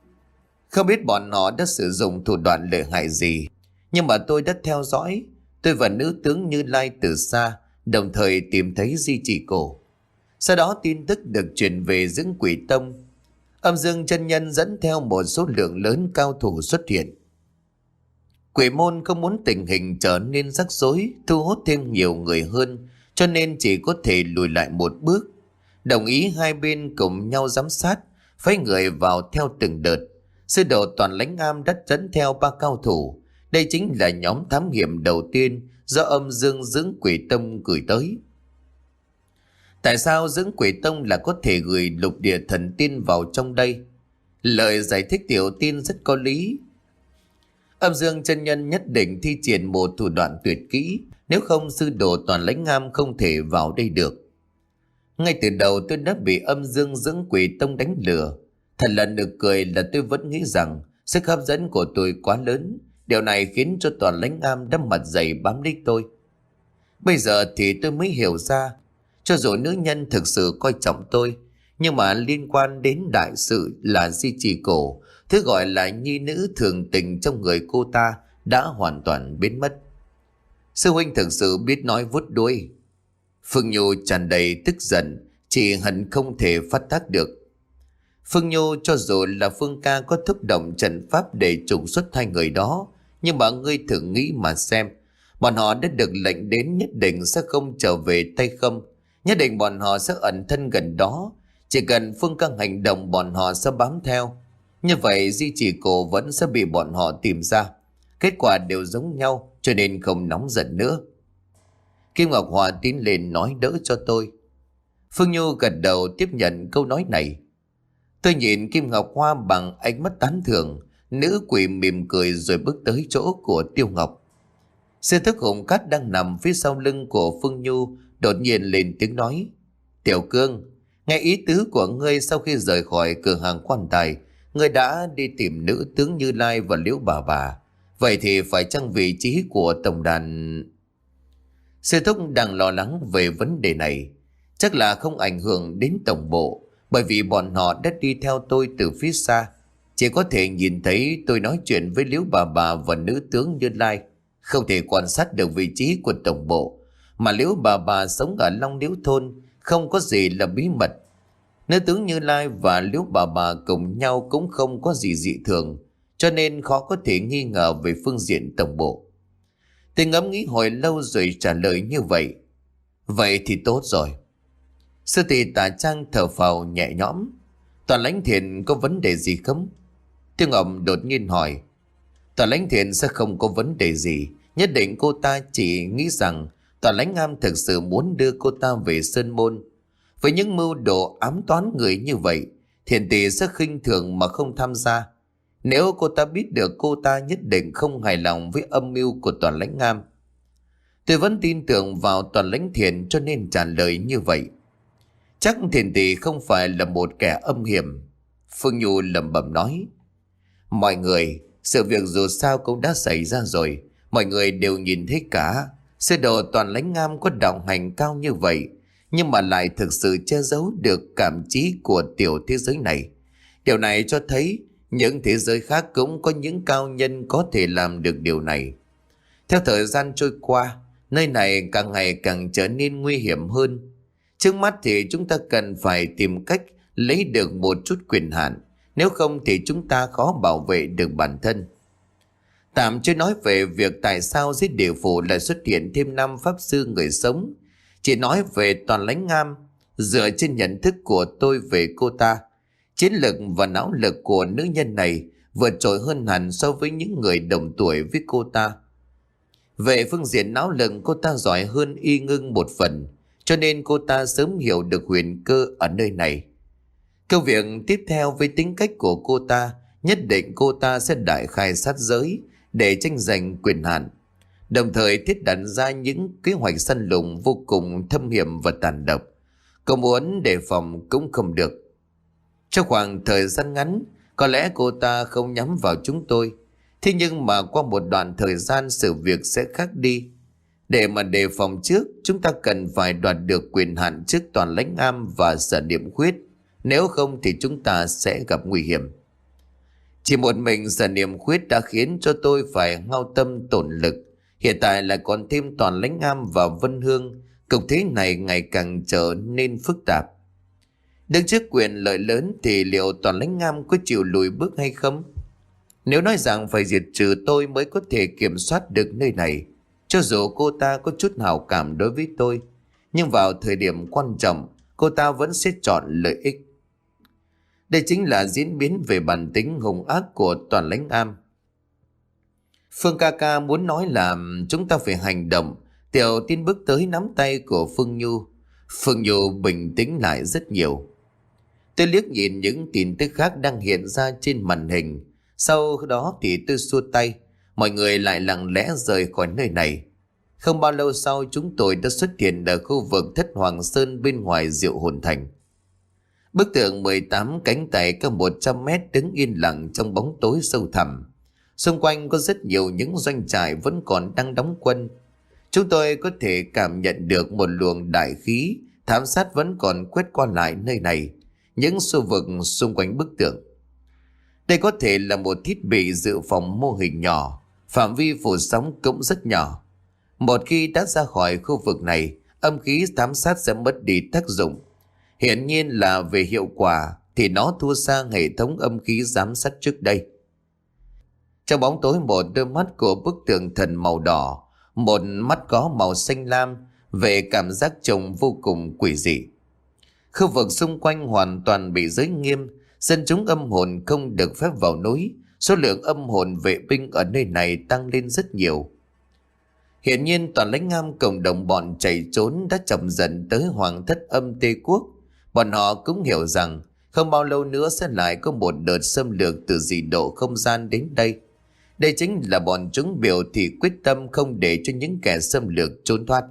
Không biết bọn họ đã sử dụng thủ đoạn lợi hại gì, nhưng mà tôi đã theo dõi. Tôi và nữ tướng Như Lai từ xa, đồng thời tìm thấy di chỉ cổ. Sau đó tin tức được truyền về dưỡng quỷ tông. Âm dương chân nhân dẫn theo một số lượng lớn cao thủ xuất hiện. Quỷ môn không muốn tình hình trở nên rắc rối, thu hút thêm nhiều người hơn, cho nên chỉ có thể lùi lại một bước. Đồng ý hai bên cùng nhau giám sát, phái người vào theo từng đợt. Sư đồ Toàn Lãnh Am đã dẫn theo ba cao thủ. Đây chính là nhóm thám hiểm đầu tiên do âm dương dưỡng quỷ tông gửi tới. Tại sao dưỡng quỷ tông là có thể gửi lục địa thần tiên vào trong đây? Lời giải thích Tiểu Tiên rất có lý. Âm dương chân nhân nhất định thi triển một thủ đoạn tuyệt kỹ, nếu không sư đồ Toàn Lãnh Am không thể vào đây được. Ngay từ đầu tôi đã bị âm dương dưỡng quỷ tông đánh lừa. Thật là nực cười là tôi vẫn nghĩ rằng sức hấp dẫn của tôi quá lớn. Điều này khiến cho Toàn Lãnh Am đâm mặt dày bám lấy tôi. Bây giờ thì tôi mới hiểu ra, cho dù nữ nhân thực sự coi trọng tôi, nhưng mà liên quan đến đại sự là di chỉ cổ, thứ gọi là nhi nữ thường tình trong người cô ta đã hoàn toàn biến mất. Sư huynh thực sự biết nói vuốt đuôi. Phương Nhu tràn đầy tức giận, chỉ hận không thể phát tác được. Phương Nhu, cho dù là Phương ca có thúc động trận pháp để trục xuất hai người đó, nhưng mà ngươi thử nghĩ mà xem, bọn họ đã được lệnh đến nhất định sẽ không trở về tay không, nhất định bọn họ sẽ ẩn thân gần đó. Chỉ cần Phương ca hành động bọn họ sẽ bám theo. Như vậy di chỉ cổ vẫn sẽ bị bọn họ tìm ra. Kết quả đều giống nhau, cho nên không nóng giận nữa. Kim Ngọc Hòa tiến lên nói đỡ cho tôi. Phương Nhu gật đầu tiếp nhận câu nói này. Tôi nhìn Kim Ngọc Hoa bằng ánh mắt tán thưởng. Nữ quỷ mỉm cười rồi bước tới chỗ của Tiêu Ngọc. Sư Thức Hùng Cát đang nằm phía sau lưng của Phương Nhu đột nhiên lên tiếng nói. Tiểu Cương, nghe ý tứ của ngươi, sau khi rời khỏi cửa hàng quan tài, ngươi đã đi tìm nữ tướng Như Lai và Liễu bà bà. Vậy thì phải chăng vị trí của tổng đàn... Sư Thúc đang lo lắng về vấn đề này. Chắc là không ảnh hưởng đến tổng bộ, bởi vì bọn họ đã đi theo tôi từ phía xa. Chỉ có thể nhìn thấy tôi nói chuyện với Liễu bà bà và nữ tướng Như Lai, không thể quan sát được vị trí của tổng bộ. Mà Liễu bà bà sống ở Long Liễu thôn, không có gì là bí mật. Nữ tướng Như Lai và Liễu Bà Bà cùng nhau cũng không có gì dị thường, cho nên khó có thể nghi ngờ về phương diện tổng bộ. Tôi ngẫm nghĩ hồi lâu rồi trả lời như vậy. Vậy thì tốt rồi. Sư tỷ Tà Trang thở phào nhẹ nhõm. Toàn Lãnh Thiện có vấn đề gì không? Tiêu Ngọc đột nhiên hỏi. Toàn Lãnh Thiện sẽ không có vấn đề gì. Nhất định cô ta chỉ nghĩ rằng Toàn Lãnh Am thực sự muốn đưa cô ta về Sơn Môn. Với những mưu đồ ám toán người như vậy, Thiện tỷ sẽ khinh thường mà không tham gia. Nếu cô ta biết được cô ta nhất định không hài lòng với âm mưu của Toàn Lãnh Am. Tôi vẫn tin tưởng vào Toàn Lãnh Thiện cho nên trả lời như vậy. Chắc Thiện tỷ không phải là một kẻ âm hiểm. Phương Nhu lẩm bẩm nói. Mọi người, sự việc dù sao cũng đã xảy ra rồi. Mọi người đều nhìn thấy cả. Sư đồ Toàn Lãnh Am có đạo hành cao như vậy, nhưng mà lại thực sự che giấu được cảm trí của tiểu thế giới này. Điều này cho thấy những thế giới khác cũng có những cao nhân có thể làm được điều này. Theo thời gian trôi qua, nơi này càng ngày càng trở nên nguy hiểm hơn. Trước mắt thì chúng ta cần phải tìm cách lấy được một chút quyền hạn, nếu không thì chúng ta khó bảo vệ được bản thân. Tạm chưa nói về việc tại sao dưới địa phủ lại xuất hiện thêm năm pháp sư người sống, chỉ nói về Toàn Lãnh Am. Dựa trên nhận thức của tôi về cô ta, chiến lực và não lực của nữ nhân này vượt trội hơn hẳn so với những người đồng tuổi với cô ta. Về phương diện não lực, cô ta giỏi hơn Y Ngưng một phần, cho nên cô ta sớm hiểu được huyền cơ ở nơi này. Công việc tiếp theo với tính cách của cô ta, nhất định cô ta sẽ đại khai sát giới để tranh giành quyền hạn, đồng thời thiết đặt ra những kế hoạch săn lùng vô cùng thâm hiểm và tàn độc. Có muốn đề phòng cũng không được. Trong khoảng thời gian ngắn, có lẽ cô ta không nhắm vào chúng tôi. Thế nhưng mà qua một đoạn thời gian sự việc sẽ khác đi. Để mà đề phòng trước, chúng ta cần phải đoạt được quyền hạn trước Toàn Lãnh Am và Sở Niệm Khuyết. Nếu không thì chúng ta sẽ gặp nguy hiểm. Chỉ một mình Sở Niệm Khuyết đã khiến cho tôi phải hao tâm tổn lực. Hiện tại lại còn thêm Toàn Lãnh Am và Vân Hương. Cục thế này ngày càng trở nên phức tạp. Đứng trước quyền lợi lớn thì liệu Toàn Lãnh Am có chịu lùi bước hay không? Nếu nói rằng phải diệt trừ tôi mới có thể kiểm soát được nơi này, cho dù cô ta có chút hảo cảm đối với tôi, nhưng vào thời điểm quan trọng, cô ta vẫn sẽ chọn lợi ích. Đây chính là diễn biến về bản tính hung ác của Toàn Lãnh Am. Phương ca ca muốn nói là chúng ta phải hành động. Tiểu Tiên bước tới nắm tay của Phương Nhu. Phương Nhu bình tĩnh lại rất nhiều. Tôi liếc nhìn những tin tức khác đang hiện ra trên màn hình. Sau đó thì tôi xua tay. Mọi người lại lặng lẽ rời khỏi nơi này. Không bao lâu sau chúng tôi đã xuất hiện ở khu vực Thất Hoàng Sơn bên ngoài Diệu Hồn Thành. Bức tượng mười tám cánh tay cao một trăm mét đứng yên lặng trong bóng tối sâu thẳm. Xung quanh có rất nhiều những doanh trại vẫn còn đang đóng quân. Chúng tôi có thể cảm nhận được một luồng đại khí thám sát vẫn còn quét qua lại nơi này, những khu vực xung quanh bức tượng. Đây có thể là một thiết bị dự phòng mô hình nhỏ, phạm vi phủ sóng cũng rất nhỏ. Một khi đã ra khỏi khu vực này, âm khí thám sát sẽ mất đi tác dụng. Hiển nhiên là về hiệu quả thì nó thua xa hệ thống âm khí giám sát trước đây. Trong bóng tối, một đôi mắt của bức tượng thần màu đỏ, một mắt có màu xanh lam, về cảm giác trông vô cùng quỷ dị. Khu vực xung quanh hoàn toàn bị giới nghiêm, dân chúng âm hồn không được phép vào núi. Số lượng âm hồn vệ binh ở nơi này tăng lên rất nhiều. Hiển nhiên Toàn Lãnh Am cùng đồng bọn chạy trốn đã chậm dần tới Hoàng Thất Âm Tê Quốc. Bọn họ cũng hiểu rằng không bao lâu nữa sẽ lại có một đợt xâm lược từ dị độ không gian đến đây. Đây chính là bọn chúng biểu thị quyết tâm không để cho những kẻ xâm lược trốn thoát.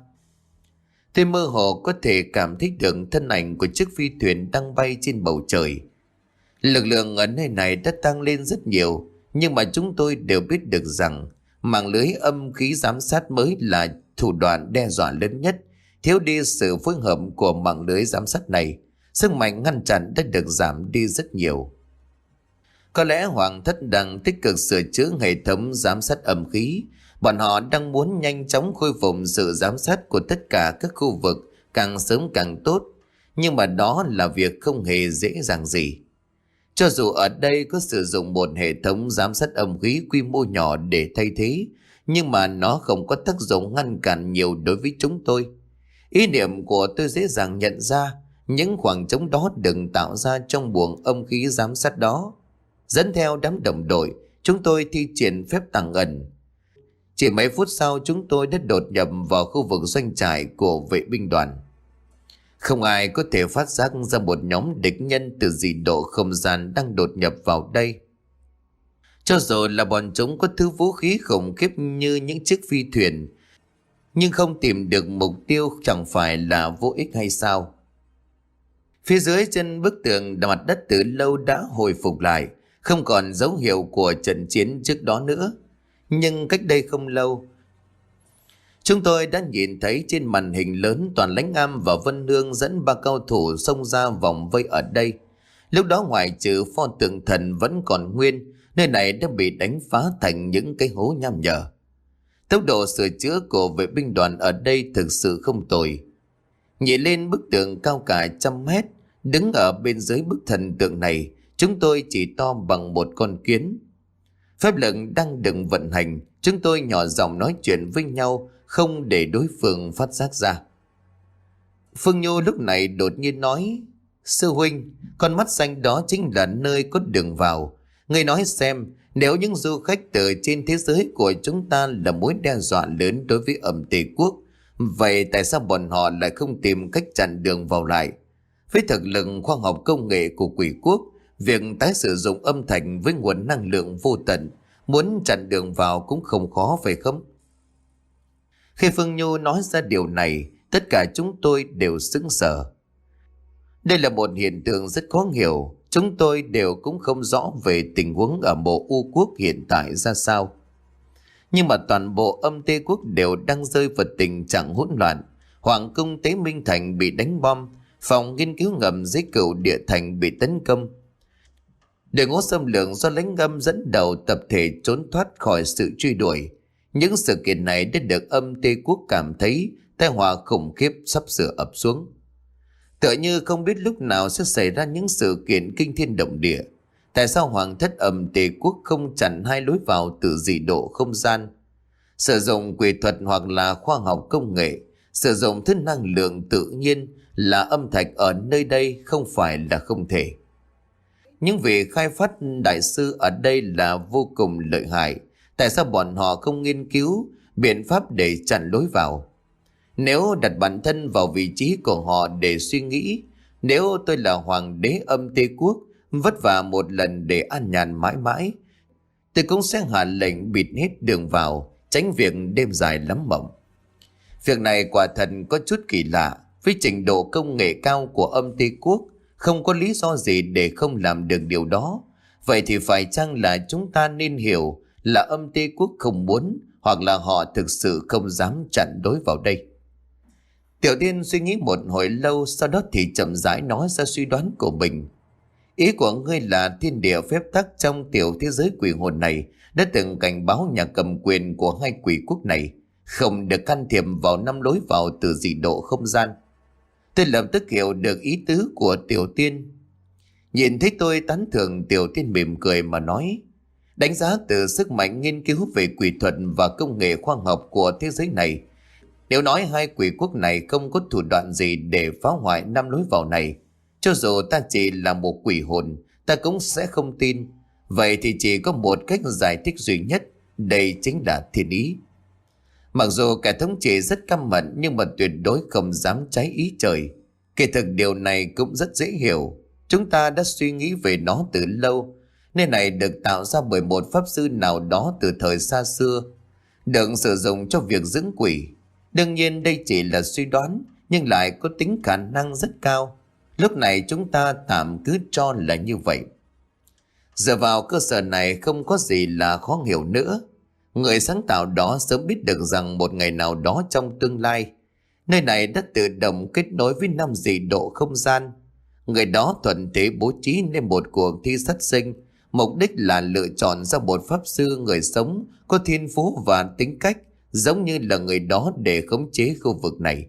Tôi mơ hồ có thể cảm thấy được thân ảnh của chiếc phi thuyền đang bay trên bầu trời. Lực lượng ở nơi này đã tăng lên rất nhiều, nhưng mà chúng tôi đều biết được rằng mạng lưới âm khí giám sát mới là thủ đoạn đe dọa lớn nhất. Thiếu đi sự phối hợp của mạng lưới giám sát này, sức mạnh ngăn chặn đã được giảm đi rất nhiều. Có lẽ Hoàng Thất đang tích cực sửa chữa hệ thống giám sát âm khí. Bọn họ đang muốn nhanh chóng khôi phục sự giám sát của tất cả các khu vực, càng sớm càng tốt, nhưng mà đó là việc không hề dễ dàng gì. Cho dù ở đây có sử dụng một hệ thống giám sát âm khí quy mô nhỏ để thay thế, nhưng mà nó không có tác dụng ngăn cản nhiều đối với chúng tôi. Ý niệm của tôi dễ dàng nhận ra những khoảng trống đó đừng tạo ra trong buồng âm khí giám sát đó. Dẫn theo đám đồng đội, chúng tôi thi triển phép tàng ẩn. Chỉ mấy phút sau chúng tôi đã đột nhập vào khu vực doanh trại của vệ binh đoàn. Không ai có thể phát giác ra một nhóm địch nhân từ dị độ không gian đang đột nhập vào đây. Cho dù là bọn chúng có thứ vũ khí khủng khiếp như những chiếc phi thuyền, nhưng không tìm được mục tiêu chẳng phải là vô ích hay sao? Phía dưới chân bức tường mặt đất từ lâu đã hồi phục lại, không còn dấu hiệu của trận chiến trước đó nữa. Nhưng cách đây không lâu, chúng tôi đã nhìn thấy trên màn hình lớn toàn Lãnh Am và Vân Nương dẫn ba cao thủ xông ra vòng vây ở đây. Lúc đó ngoại trừ pho tượng thần vẫn còn nguyên, nơi này đã bị đánh phá thành những cái hố nham nhở. Tốc độ sửa chữa của vệ binh đoàn ở đây thực sự không tồi. Nhìn lên bức tường cao cả trăm mét, đứng ở bên dưới bức thần tượng này, chúng tôi chỉ to bằng một con kiến. Phép lực đang được vận hành, chúng tôi nhỏ giọng nói chuyện với nhau, không để đối phương phát giác ra. Phương Nhu lúc này đột nhiên nói: Sư huynh, con mắt xanh đó chính là nơi có đường vào. Ngươi nói xem, nếu những du khách từ trên thế giới của chúng ta là mối đe dọa lớn đối với Âm Tây Quốc, vậy tại sao bọn họ lại không tìm cách chặn đường vào lại? Với thực lực khoa học công nghệ của Quỷ Quốc, việc tái sử dụng âm thạch với nguồn năng lượng vô tận, muốn chặn đường vào cũng không khó phải không? Khi Phương Nhu nói ra điều này, tất cả chúng tôi đều sững sờ. Đây là một hiện tượng rất khó hiểu, chúng tôi đều cũng không rõ về tình huống ở bộ U Quốc hiện tại ra sao. Nhưng mà toàn bộ Âm Tây Quốc đều đang rơi vào tình trạng hỗn loạn. Hoàng cung Tế Minh Thành bị đánh bom, phòng nghiên cứu ngầm dưới Cửu Địa Thành bị tấn công. Đội ngũ xâm lược do Lãnh Âm dẫn đầu tập thể trốn thoát khỏi sự truy đuổi. Những sự kiện này đã được Âm Tây Quốc cảm thấy tai họa khủng khiếp sắp sửa ập xuống. Tựa như không biết lúc nào sẽ xảy ra những sự kiện kinh thiên động địa. Tại sao Hoàng thất Âm Tây Quốc không chặn hai lối vào từ dị độ không gian? Sử dụng quỷ thuật hoặc là khoa học công nghệ, sử dụng thứ năng lượng tự nhiên là âm thạch ở nơi đây không phải là không thể. Những vị khai phát đại sư ở đây là vô cùng lợi hại. Tại sao bọn họ không nghiên cứu biện pháp để chặn lối vào? Nếu đặt bản thân vào vị trí của họ để suy nghĩ, nếu tôi là hoàng đế Âm Tây Quốc, vất vả một lần để an nhàn mãi mãi, tôi cũng sẽ hạ lệnh bịt hết đường vào, tránh việc đêm dài lắm mộng. Việc này quả thật có chút kỳ lạ. Với trình độ công nghệ cao của Âm Tây Quốc, không có lý do gì để không làm được điều đó. Vậy thì phải chăng là chúng ta nên hiểu là Âm Tây Quốc không muốn, hoặc là họ thực sự không dám chặn đối vào đây? Tiểu Tiên suy nghĩ một hồi lâu, sau đó thì chậm rãi nói ra suy đoán của mình. Ý của ngươi là thiên địa phép tắc trong tiểu thế giới quỷ hồn này đã từng cảnh báo nhà cầm quyền của hai quỷ quốc này không được can thiệp vào năm lối vào từ dị độ không gian. Tôi lập tức hiểu được ý tứ của Tiểu Tiên. Nhìn thấy tôi tán thưởng, Tiểu Tiên mỉm cười mà nói: đánh giá từ sức mạnh nghiên cứu về quỷ thuật và công nghệ khoa học của thế giới này, nếu nói hai quỷ quốc này không có thủ đoạn gì để phá hoại năm lối vào này, cho dù ta chỉ là một quỷ hồn, ta cũng sẽ không tin. Vậy thì chỉ có một cách giải thích duy nhất, đây chính là thiên ý. Mặc dù kẻ thống trị rất căm hận, nhưng mà tuyệt đối không dám trái ý trời. Kỳ thực điều này cũng rất dễ hiểu. Chúng ta đã suy nghĩ về nó từ lâu. Nơi này được tạo ra bởi một pháp sư nào đó từ thời xa xưa, được sử dụng cho việc dưỡng quỷ. Đương nhiên đây chỉ là suy đoán, nhưng lại có tính khả năng rất cao. Lúc này chúng ta tạm cứ cho là như vậy. Dựa vào cơ sở này không có gì là khó hiểu nữa. Người sáng tạo đó sớm biết được rằng một ngày nào đó trong tương lai, nơi này đã tự động kết nối với năm dị độ không gian. Người đó thuận thế bố trí nên một cuộc thi sát sinh, mục đích là lựa chọn ra một pháp sư người sống có thiên phú và tính cách giống như là người đó để khống chế khu vực này.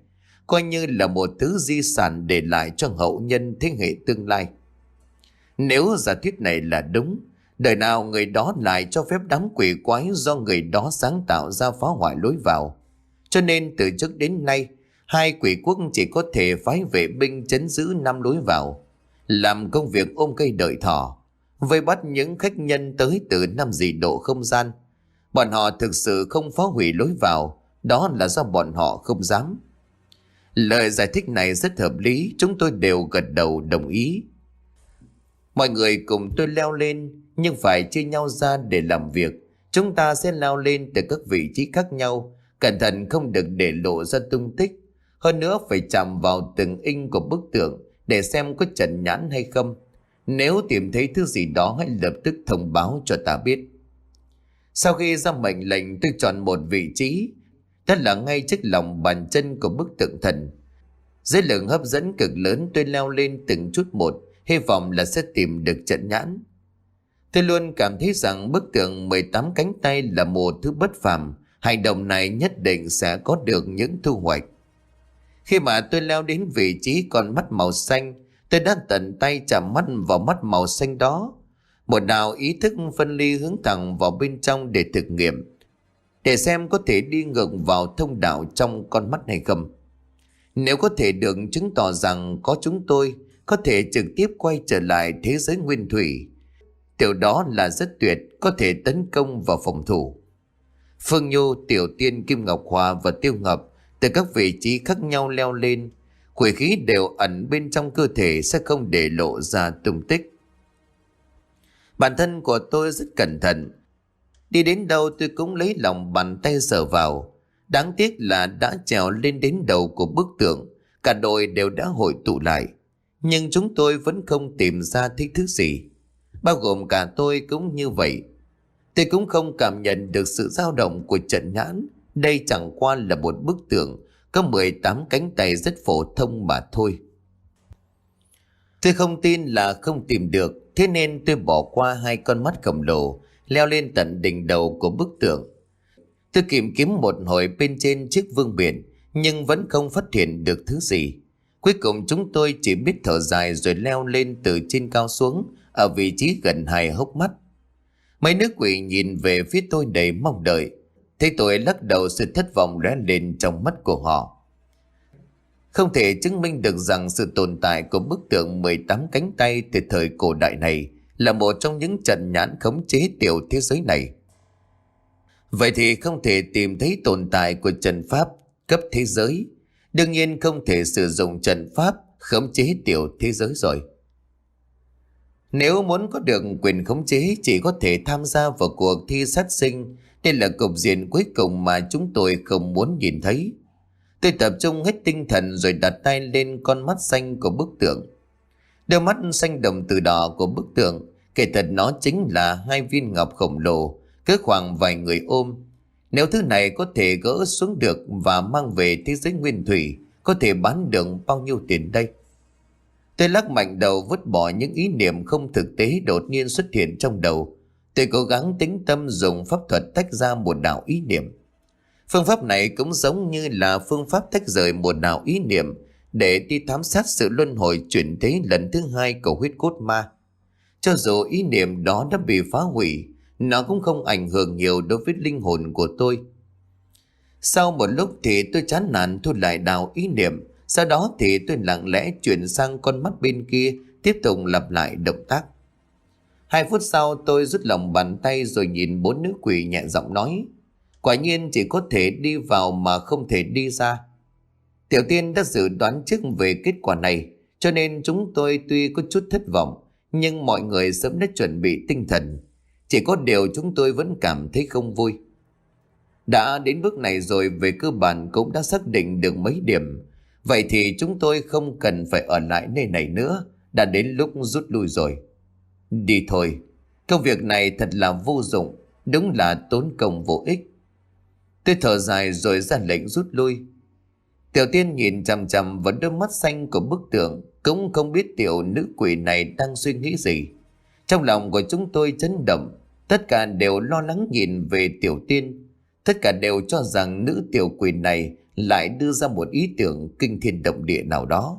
coi như là một thứ di sản để lại cho hậu nhân thế hệ tương lai. Nếu giả thuyết này là đúng, đời nào người đó lại cho phép đám quỷ quái do người đó sáng tạo ra phá hoại lối vào. Cho nên từ trước đến nay, hai quỷ quốc chỉ có thể phái vệ binh trấn giữ năm lối vào, làm công việc ôm cây đợi thỏ, vây bắt những khách nhân tới từ năm dị độ không gian. Bọn họ thực sự không phá hủy lối vào, đó là do bọn họ không dám. Lời giải thích này rất hợp lý, chúng tôi đều gật đầu đồng ý. Mọi người cùng tôi leo lên, nhưng phải chia nhau ra để làm việc. Chúng ta sẽ leo lên từ các vị trí khác nhau, cẩn thận không được để lộ ra tung tích. Hơn nữa phải chạm vào từng inch của bức tượng để xem có trần nhãn hay không. Nếu tìm thấy thứ gì đó hãy lập tức thông báo cho ta biết. Sau khi ra mệnh lệnh, tôi chọn một vị trí, đó là ngay trước lòng bàn chân của bức tượng thần. Dưới lực hấp dẫn cực lớn, tôi leo lên từng chút một, hy vọng là sẽ tìm được trận nhãn. Tôi luôn cảm thấy rằng bức tượng mười tám cánh tay là một thứ bất phàm. Hành động này nhất định sẽ có được những thu hoạch. Khi mà tôi leo đến vị trí con mắt màu xanh, tôi đã tận tay chạm mắt vào mắt màu xanh đó. Một đạo ý thức phân ly hướng thẳng vào bên trong để thực nghiệm, để xem có thể đi ngược vào thông đạo trong con mắt hay không. Nếu có thể được chứng tỏ rằng có chúng tôi có thể trực tiếp quay trở lại thế giới nguyên thủy, điều đó là rất tuyệt, có thể tấn công vào phòng thủ. Phương Nhu, Tiểu Tiên, Kim Ngọc Hòa và Tiêu Ngọc từ các vị trí khác nhau leo lên. Quỷ khí đều ẩn bên trong cơ thể sẽ không để lộ ra tung tích. Bản thân của tôi rất cẩn thận, đi đến đâu tôi cũng lấy lòng bàn tay sờ vào. Đáng tiếc là đã trèo lên đến đầu của bức tượng, cả đội đều đã hội tụ lại, nhưng chúng tôi vẫn không tìm ra thích thứ gì. Bao gồm cả tôi cũng như vậy. Tôi cũng không cảm nhận được sự dao động của trận nhãn. Đây chẳng qua là một bức tượng có mười tám cánh tay rất phổ thông mà thôi. Tôi không tin là không tìm được, thế nên tôi bỏ qua hai con mắt khổng lồ, leo lên tận đỉnh đầu của bức tượng. Tôi tìm kiếm một hồi bên trên chiếc vương biển, nhưng vẫn không phát hiện được thứ gì. Cuối cùng chúng tôi chỉ biết thở dài rồi leo lên từ trên cao xuống, ở vị trí gần hai hốc mắt. Mấy nữ quỷ nhìn về phía tôi đầy mong đợi. Thấy tôi lắc đầu, sự thất vọng lóe lên trong mắt của họ. Không thể chứng minh được rằng sự tồn tại của bức tượng mười tám cánh tay từ thời cổ đại này là một trong những trận nhãn khống chế tiểu thế giới này. Vậy thì không thể tìm thấy tồn tại của trận pháp cấp thế giới. Đương nhiên không thể sử dụng trận pháp khống chế tiểu thế giới rồi. Nếu muốn có được quyền khống chế, chỉ có thể tham gia vào cuộc thi sát sinh. Đây là cục diện cuối cùng mà chúng tôi không muốn nhìn thấy. Tôi tập trung hết tinh thần rồi đặt tay lên con mắt xanh của bức tượng. Đôi mắt xanh đồng từ đỏ của bức tượng, kể thật nó chính là hai viên ngọc khổng lồ, cứ khoảng vài người ôm. Nếu thứ này có thể gỡ xuống được và mang về thế giới nguyên thủy, có thể bán được bao nhiêu tiền đây? Tôi lắc mạnh đầu, vứt bỏ những ý niệm không thực tế đột nhiên xuất hiện trong đầu. Tôi cố gắng tĩnh tâm dùng pháp thuật tách ra một đạo ý niệm. Phương pháp này cũng giống như là phương pháp tách rời một đạo ý niệm để đi thám sát sự luân hồi chuyển thế lần thứ hai của huyết cốt ma. Cho dù ý niệm đó đã bị phá hủy, nó cũng không ảnh hưởng nhiều đối với linh hồn của tôi. Sau một lúc thì tôi chán nản thu lại đạo ý niệm. Sau đó thì tôi lặng lẽ chuyển sang con mắt bên kia, tiếp tục lặp lại động tác. Hai phút sau tôi rút lòng bàn tay rồi nhìn bốn nữ quỷ nhẹ giọng nói: quả nhiên chỉ có thể đi vào mà không thể đi ra. Tiểu Tiên đã dự đoán trước về kết quả này, cho nên chúng tôi tuy có chút thất vọng, nhưng mọi người sớm đã chuẩn bị tinh thần. Chỉ có điều chúng tôi vẫn cảm thấy không vui. Đã đến bước này rồi, về cơ bản cũng đã xác định được mấy điểm. Vậy thì chúng tôi không cần phải ở lại nơi này nữa, đã đến lúc rút lui rồi. Đi thôi, công việc này thật là vô dụng, đúng là tốn công vô ích. Tôi thở dài rồi ra lệnh rút lui. Tiểu Tiên nhìn chằm chằm vào đôi mắt xanh của bức tượng, cũng không biết tiểu nữ quỷ này đang suy nghĩ gì. Trong lòng của chúng tôi chấn động, tất cả đều lo lắng nhìn về Tiểu Tiên. Tất cả đều cho rằng nữ tiểu quỷ này lại đưa ra một ý tưởng kinh thiên động địa nào đó.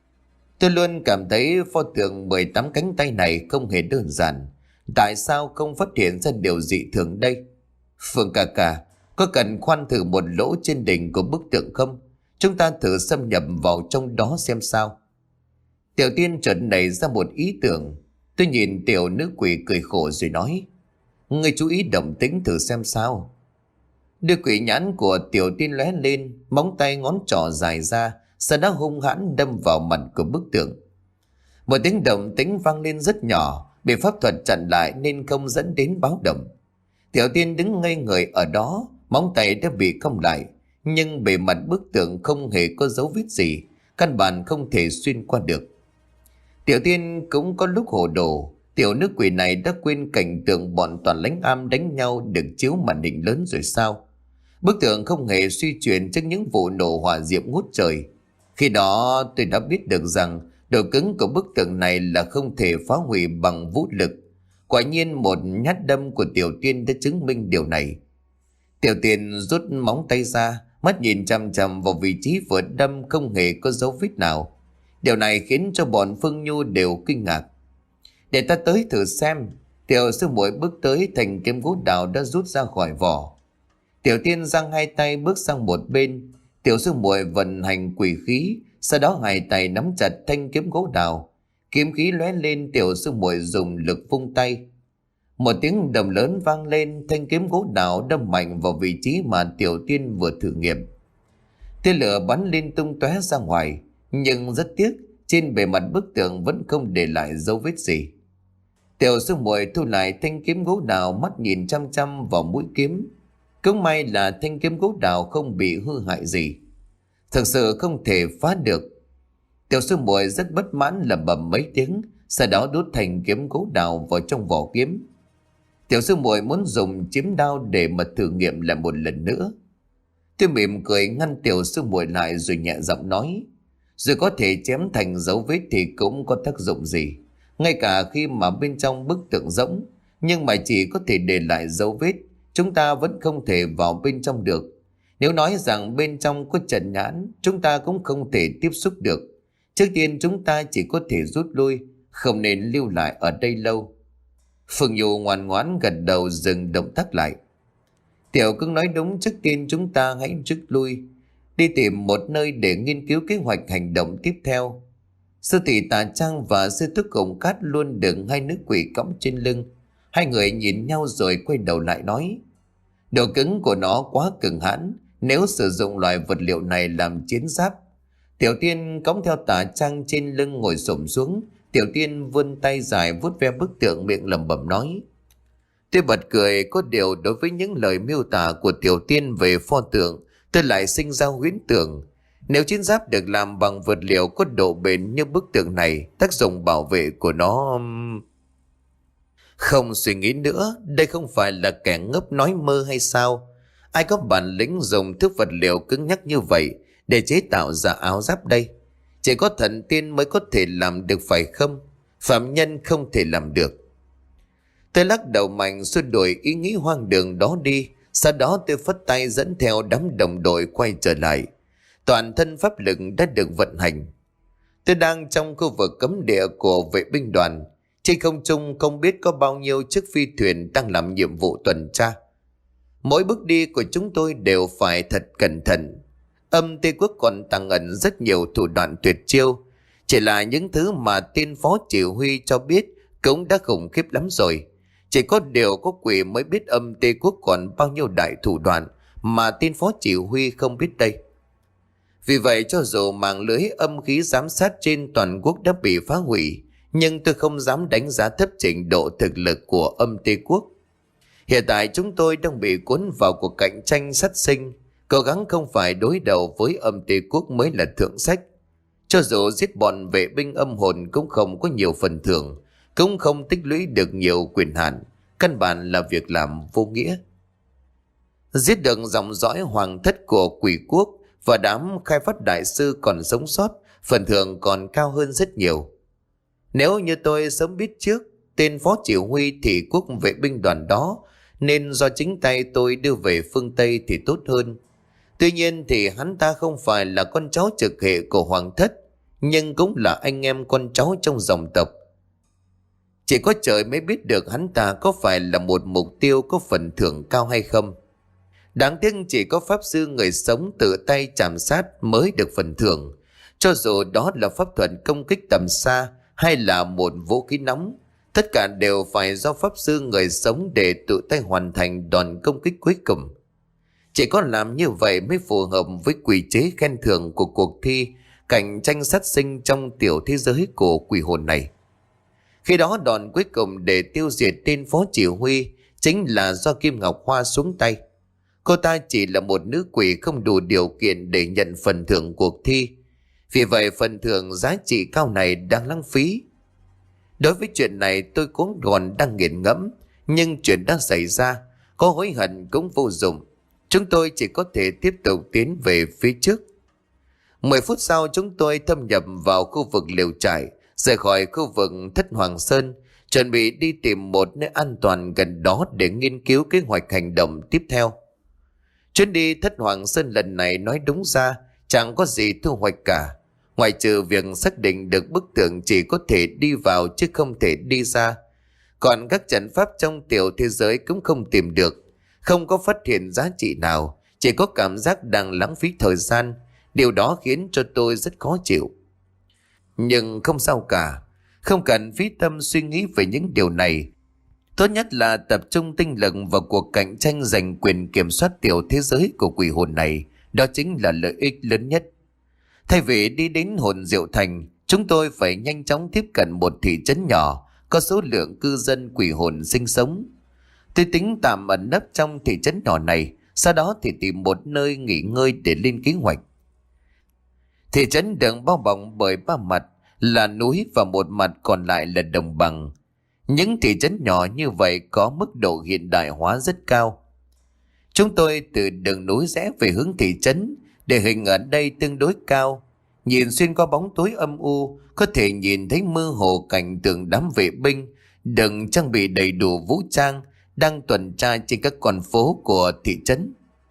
Tôi luôn cảm thấy pho tượng mười tám cánh tay này không hề đơn giản. Tại sao không phát hiện ra điều dị thường đây? Phương ca ca, có cần khoan thử một lỗ trên đỉnh của bức tượng không? Chúng ta thử xâm nhập vào trong đó xem sao. Tiểu Tiên chợt nảy ra một ý tưởng. Tôi nhìn tiểu nữ quỷ cười khổ rồi nói: Ngươi chú ý động tĩnh thử xem sao. Đôi quỷ nhãn của Tiểu Tiên lóe lên, móng tay ngón trỏ dài ra, sau đó hung hãn đâm vào mặt của bức tượng. Một tiếng động tĩnh vang lên rất nhỏ, bị pháp thuật chặn lại nên không dẫn đến báo động. Tiểu Tiên đứng ngây người ở đó, móng tay đã bị cong lại, nhưng bề mặt bức tượng không hề có dấu vết gì, căn bản không thể xuyên qua được. Tiểu Tiên cũng có lúc hồ đồ, tiểu nữ quỷ này đã quên cảnh tượng bọn toàn lãnh am đánh nhau được chiếu màn hình lớn rồi sao? Bức tượng không hề suy chuyển trước những vụ nổ hỏa diệm ngút trời. Khi đó tôi đã biết được rằng độ cứng của bức tượng này là không thể phá hủy bằng vũ lực. Quả nhiên một nhát đâm của Tiểu Tiên đã chứng minh điều này. Tiểu Tiên rút móng tay ra, mắt nhìn chằm chằm vào vị trí vừa đâm không hề có dấu vết nào. Điều này khiến cho bọn Phương Nhu đều kinh ngạc. Để ta tới thử xem. Tiểu sư muội bước tới, thành kiếm gỗ đào đã rút ra khỏi vỏ. Tiểu Tiên giang hai tay bước sang một bên. Tiểu sư muội vận hành quỷ khí, sau đó hai tay nắm chặt thanh kiếm gỗ đào. Kiếm khí lóe lên, tiểu sư muội dùng lực vung tay. Một tiếng đầm lớn vang lên, thanh kiếm gỗ đào đâm mạnh vào vị trí mà Tiểu Tiên vừa thử nghiệm. Tia lửa bắn lên tung tóe ra ngoài, nhưng rất tiếc trên bề mặt bức tượng vẫn không để lại dấu vết gì. Tiểu sư muội thu lại thanh kiếm gỗ đào, mắt nhìn chăm chăm vào mũi kiếm. Cũng may là thanh kiếm gỗ đào không bị hư hại gì, thực sự không thể phá được. Tiểu sư muội rất bất mãn lẩm bẩm mấy tiếng, sau đó đút thanh kiếm gỗ đào vào trong vỏ kiếm. Tiểu sư muội muốn dùng chiếm đao để mà thử nghiệm lại một lần nữa. Tôi mỉm cười ngăn tiểu sư muội lại rồi nhẹ giọng nói: Rồi có thể chém thành dấu vết thì cũng có tác dụng gì? Ngay cả khi mà bên trong bức tượng rỗng, nhưng mà chỉ có thể để lại dấu vết, chúng ta vẫn không thể vào bên trong được. Nếu nói rằng bên trong có trận nhãn, chúng ta cũng không thể tiếp xúc được. Trước tiên chúng ta chỉ có thể rút lui, không nên lưu lại ở đây lâu. Phương Nhu ngoan ngoãn gật đầu, dừng động tác lại. Tiểu Cưng nói đúng, trước tiên chúng ta hãy rút lui, đi tìm một nơi để nghiên cứu kế hoạch hành động tiếp theo. Sư tỷ Tà Trang và sư thúc Hồng Cát luôn đựng hai nữ quỷ cõng trên lưng. Hai người nhìn nhau rồi quay đầu lại nói: Độ cứng của nó quá cường hãn, nếu sử dụng loại vật liệu này làm chiến giáp. Tiểu Tiên cõng theo Tà Trang trên lưng ngồi xổm xuống. Tiểu Tiên vươn tay dài vuốt ve bức tượng, miệng lẩm bẩm nói. Tôi bật cười, có điều đối với những lời miêu tả của Tiểu Tiên về pho tượng, tôi lại sinh ra huyễn tưởng. Nếu chiến giáp được làm bằng vật liệu có độ bền như bức tượng này, tác dụng bảo vệ của nó... Không suy nghĩ nữa, đây không phải là kẻ ngốc nói mơ hay sao? Ai có bản lĩnh dùng thứ vật liệu cứng nhắc như vậy để chế tạo ra áo giáp đây? Chỉ có thần tiên mới có thể làm được phải không? Phạm nhân không thể làm được. Tôi lắc đầu mạnh xua đuổi ý nghĩ hoang đường đó đi. Sau đó tôi phất tay dẫn theo đám đồng đội quay trở lại. Toàn thân pháp lực đã được vận hành. Tôi đang trong khu vực cấm địa của vệ binh đoàn. Trên không trung không biết có bao nhiêu chiếc phi thuyền đang làm nhiệm vụ tuần tra. Mỗi bước đi của chúng tôi đều phải thật cẩn thận. Âm Tây Quốc còn tàng ẩn rất nhiều thủ đoạn tuyệt chiêu. Chỉ là những thứ mà tên phó chỉ huy cho biết cũng đã khủng khiếp lắm rồi. Chỉ có điều có quỷ mới biết Âm Tây Quốc còn bao nhiêu đại thủ đoạn mà tên phó chỉ huy không biết đây. Vì vậy cho dù mạng lưới âm khí giám sát trên toàn quốc đã bị phá hủy, nhưng tôi không dám đánh giá thấp trình độ thực lực của Âm Tây Quốc. Hiện tại chúng tôi đang bị cuốn vào cuộc cạnh tranh sát sinh. Cố gắng không phải đối đầu với Âm Tây Quốc mới là thượng sách. Cho dù giết bọn vệ binh âm hồn cũng không có nhiều phần thưởng, cũng không tích lũy được nhiều quyền hạn, căn bản là việc làm vô nghĩa. Giết được dòng dõi hoàng thất của quỷ quốc và đám khai phát đại sư còn sống sót, phần thưởng còn cao hơn rất nhiều. Nếu như tôi sớm biết trước tên phó chỉ huy thị quốc vệ binh đoàn đó, nên do chính tay tôi đưa về phương Tây thì tốt hơn. Tuy nhiên thì hắn ta không phải là con cháu trực hệ của hoàng thất, nhưng cũng là anh em con cháu trong dòng tộc. Chỉ có trời mới biết được hắn ta có phải là một mục tiêu có phần thưởng cao hay không. Đáng tiếc chỉ có pháp sư người sống tự tay chạm sát mới được phần thưởng, cho dù đó là pháp thuật công kích tầm xa hay là một vũ khí nóng. Tất cả đều phải do pháp sư người sống để tự tay hoàn thành đòn công kích cuối cùng. Chỉ có làm như vậy mới phù hợp với quy chế khen thưởng của cuộc thi cạnh tranh sát sinh trong tiểu thế giới của quỷ hồn này. Khi đó đòn cuối cùng để tiêu diệt tên phó chỉ huy chính là do Kim Ngọc Hoa xuống tay. Cô ta chỉ là một nữ quỷ không đủ điều kiện để nhận phần thưởng cuộc thi. Vì vậy phần thưởng giá trị cao này đang lãng phí. Đối với chuyện này tôi cũng còn đang nghiền ngẫm, nhưng chuyện đã xảy ra, có hối hận cũng vô dụng. Chúng tôi chỉ có thể tiếp tục tiến về phía trước. Mười phút sau chúng tôi thâm nhập vào khu vực lều trại, rời khỏi khu vực Thất Hoàng Sơn, chuẩn bị đi tìm một nơi an toàn gần đó để nghiên cứu kế hoạch hành động tiếp theo. Chuyến đi Thất Hoàng Sơn lần này nói đúng ra chẳng có gì thu hoạch cả, ngoại trừ việc xác định được bức tượng chỉ có thể đi vào chứ không thể đi ra. Còn các trận pháp trong tiểu thế giới cũng không tìm được, không có phát hiện giá trị nào, chỉ có cảm giác đang lãng phí thời gian. Điều đó khiến cho tôi rất khó chịu. Nhưng không sao cả, không cần phí tâm suy nghĩ về những điều này. Tốt nhất là tập trung tinh lực vào cuộc cạnh tranh giành quyền kiểm soát tiểu thế giới của quỷ hồn này. Đó chính là lợi ích lớn nhất. Thay vì đi đến hồn Diệu Thành, chúng tôi phải nhanh chóng tiếp cận một thị trấn nhỏ có số lượng cư dân quỷ hồn sinh sống. Tôi tính tạm ẩn nấp trong thị trấn nhỏ này, sau đó thì tìm một nơi nghỉ ngơi để lên kế hoạch. Thị trấn được bao bọc bởi ba mặt là núi và một mặt còn lại là đồng bằng. Những thị trấn nhỏ như vậy có mức độ hiện đại hóa rất cao. Chúng tôi từ đường núi rẽ về hướng thị trấn, địa hình ở đây tương đối cao. Nhìn xuyên qua bóng tối âm u, có thể nhìn thấy mơ hồ cảnh tượng đám vệ binh đừng trang bị đầy đủ vũ trang đang tuần tra trên các con phố của thị trấn.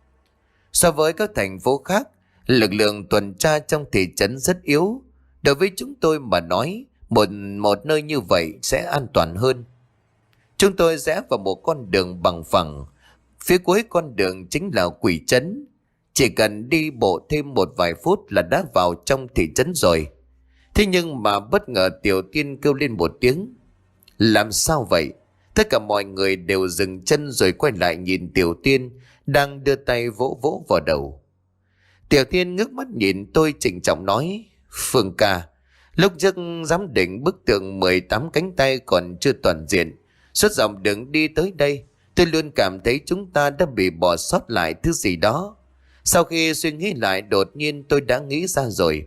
So với các thành phố khác, lực lượng tuần tra trong thị trấn rất yếu. Đối với chúng tôi mà nói, một, một nơi như vậy sẽ an toàn hơn. Chúng tôi rẽ vào một con đường bằng phẳng. Phía cuối con đường chính là quỷ trấn. Chỉ cần đi bộ thêm một vài phút là đã vào trong thị trấn rồi. Thế nhưng mà bất ngờ Tiểu Tiên kêu lên một tiếng. Làm sao vậy? Tất cả mọi người đều dừng chân rồi quay lại nhìn Tiểu Tiên đang đưa tay vỗ vỗ vào đầu. Tiểu Tiên ngước mắt nhìn tôi trịnh trọng nói: Phương ca, lúc trước giám định bức tượng mười tám cánh tay còn chưa toàn diện, suốt dòng đường đi tới đây tôi luôn cảm thấy chúng ta đã bị bỏ sót lại thứ gì đó. Sau khi suy nghĩ lại, đột nhiên tôi đã nghĩ ra rồi.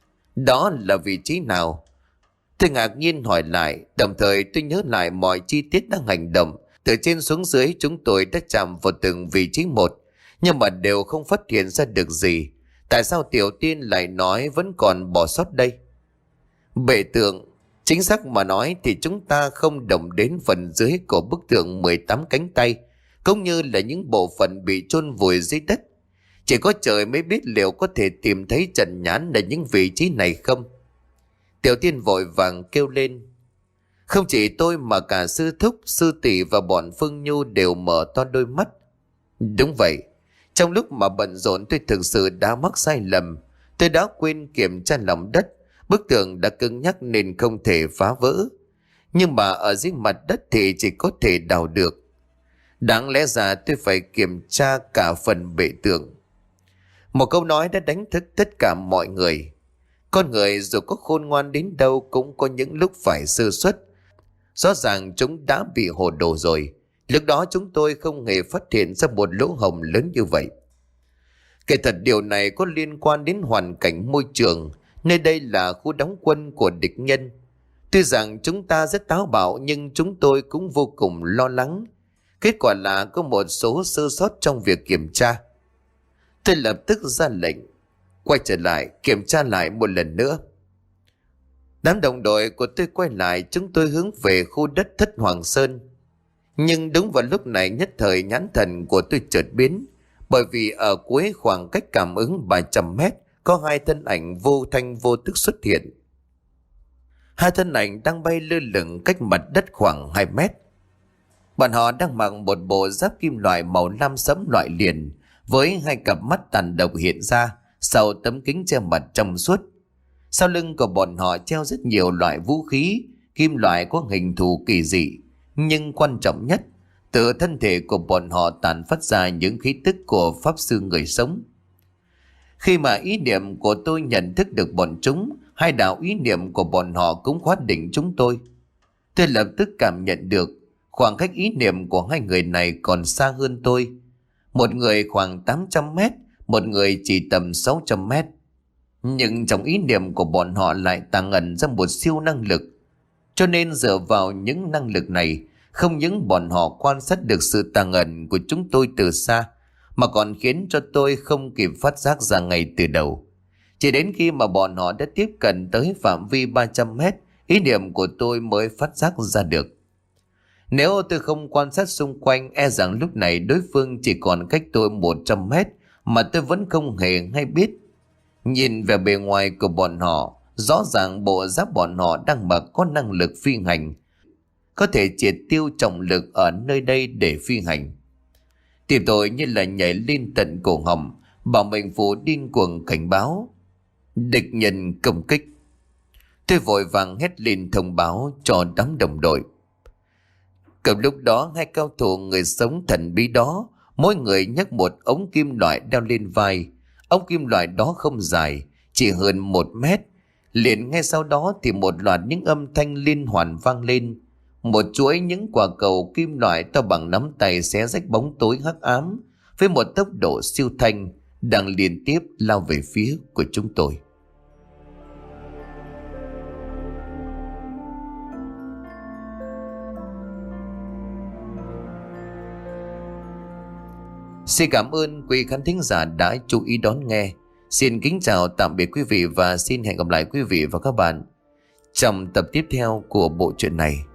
Đó là vị trí nào? Tôi ngạc nhiên hỏi lại, đồng thời tôi nhớ lại mọi chi tiết đang hành động. Từ trên xuống dưới chúng tôi đã chạm vào từng vị trí một, nhưng mà đều không phát hiện ra được gì. Tại sao Tiểu Tiên lại nói vẫn còn bỏ sót đây? Bệ tượng, chính xác mà nói thì chúng ta không động đến phần dưới của bức tượng mười tám cánh tay, cũng như là những bộ phận bị chôn vùi dưới đất. Chỉ có trời mới biết liệu có thể tìm thấy trần nhãn ở những vị trí này không. Tiểu Tiên vội vàng kêu lên. Không chỉ tôi mà cả sư thúc, sư tỷ và bọn Phương Nhu đều mở to đôi mắt. Đúng vậy, trong lúc mà bận rộn tôi thực sự đã mắc sai lầm. Tôi đã quên kiểm tra lòng đất. Bức tường đã cứng nhắc nên không thể phá vỡ. Nhưng mà ở dưới mặt đất thì chỉ có thể đào được. Đáng lẽ ra tôi phải kiểm tra cả phần bệ tượng. Một câu nói đã đánh thức tất cả mọi người. Con người dù có khôn ngoan đến đâu cũng có những lúc phải sơ suất. Rõ ràng chúng đã bị hồ đồ rồi. Lúc đó chúng tôi không hề phát hiện ra một lỗ hổng lớn như vậy. Kể thật điều này có liên quan đến hoàn cảnh môi trường. Nơi đây là khu đóng quân của địch nhân. Tuy rằng chúng ta rất táo bạo nhưng chúng tôi cũng vô cùng lo lắng. Kết quả là có một số sơ sót trong việc kiểm tra. Tôi lập tức ra lệnh quay trở lại kiểm tra lại một lần nữa. Đám đồng đội của tôi quay lại, chúng tôi hướng về khu đất Thất Hoàng Sơn. Nhưng đúng vào lúc này nhất thời nhãn thần của tôi chợt biến, Bởi vì ở cuối khoảng cách cảm ứng vài trăm mét có hai thân ảnh vô thanh vô tức xuất hiện. Hai thân ảnh đang bay lơ lửng cách mặt đất khoảng hai mét. Bọn họ đang mặc một bộ giáp kim loại màu lam sẫm loại liền, với hai cặp mắt tàn độc hiện ra sau tấm kính che mặt trong suốt. Sau lưng của bọn họ treo rất nhiều loại vũ khí kim loại có hình thù kỳ dị, nhưng quan trọng nhất, từ thân thể của bọn họ tản phát ra những khí tức của pháp sư người sống. Khi mà ý niệm của tôi nhận thức được bọn chúng, hai đạo ý niệm của bọn họ cũng khóa định chúng tôi. Tôi lập tức cảm nhận được khoảng cách ý niệm của hai người này còn xa hơn tôi. Một người khoảng tám trăm mét, một người chỉ tầm sáu trăm mét. Nhưng trong ý niệm của bọn họ lại tàng ẩn ra một siêu năng lực. Cho nên dựa vào những năng lực này, không những bọn họ quan sát được sự tàng ẩn của chúng tôi từ xa, mà còn khiến cho tôi không kịp phát giác ra ngay từ đầu. Chỉ đến khi mà bọn họ đã tiếp cận tới phạm vi ba trăm mét, ý niệm của tôi mới phát giác ra được. Nếu tôi không quan sát xung quanh, e rằng lúc này đối phương chỉ còn cách tôi một trăm mét mà tôi vẫn không hề hay biết. Nhìn về bề ngoài của bọn họ, rõ ràng bộ giáp bọn họ đang mặc có năng lực phi hành, có thể triệt tiêu trọng lực ở nơi đây để phi hành. Tim tôi như là nhảy lên tận cổ họng, bảo mệnh符điên cuồng cảnh báo: địch nhân công kích. Tôi vội vàng hét lên thông báo cho đám đồng đội. Cầm lúc đó hai cao thủ người sống thần bí đó, mỗi người nhấc một ống kim loại đeo lên vai. Ống kim loại đó không dài, chỉ hơn một mét. Liền ngay sau đó thì một loạt những âm thanh liên hoàn vang lên. Một chuỗi những quả cầu kim loại to bằng nắm tay xé rách bóng tối hắc ám với một tốc độ siêu thanh, đang liên tiếp lao về phía của chúng tôi. Xin cảm ơn quý khán thính giả đã chú ý đón nghe. Xin kính chào tạm biệt quý vị và xin hẹn gặp lại quý vị và các bạn trong tập tiếp theo của bộ truyện này.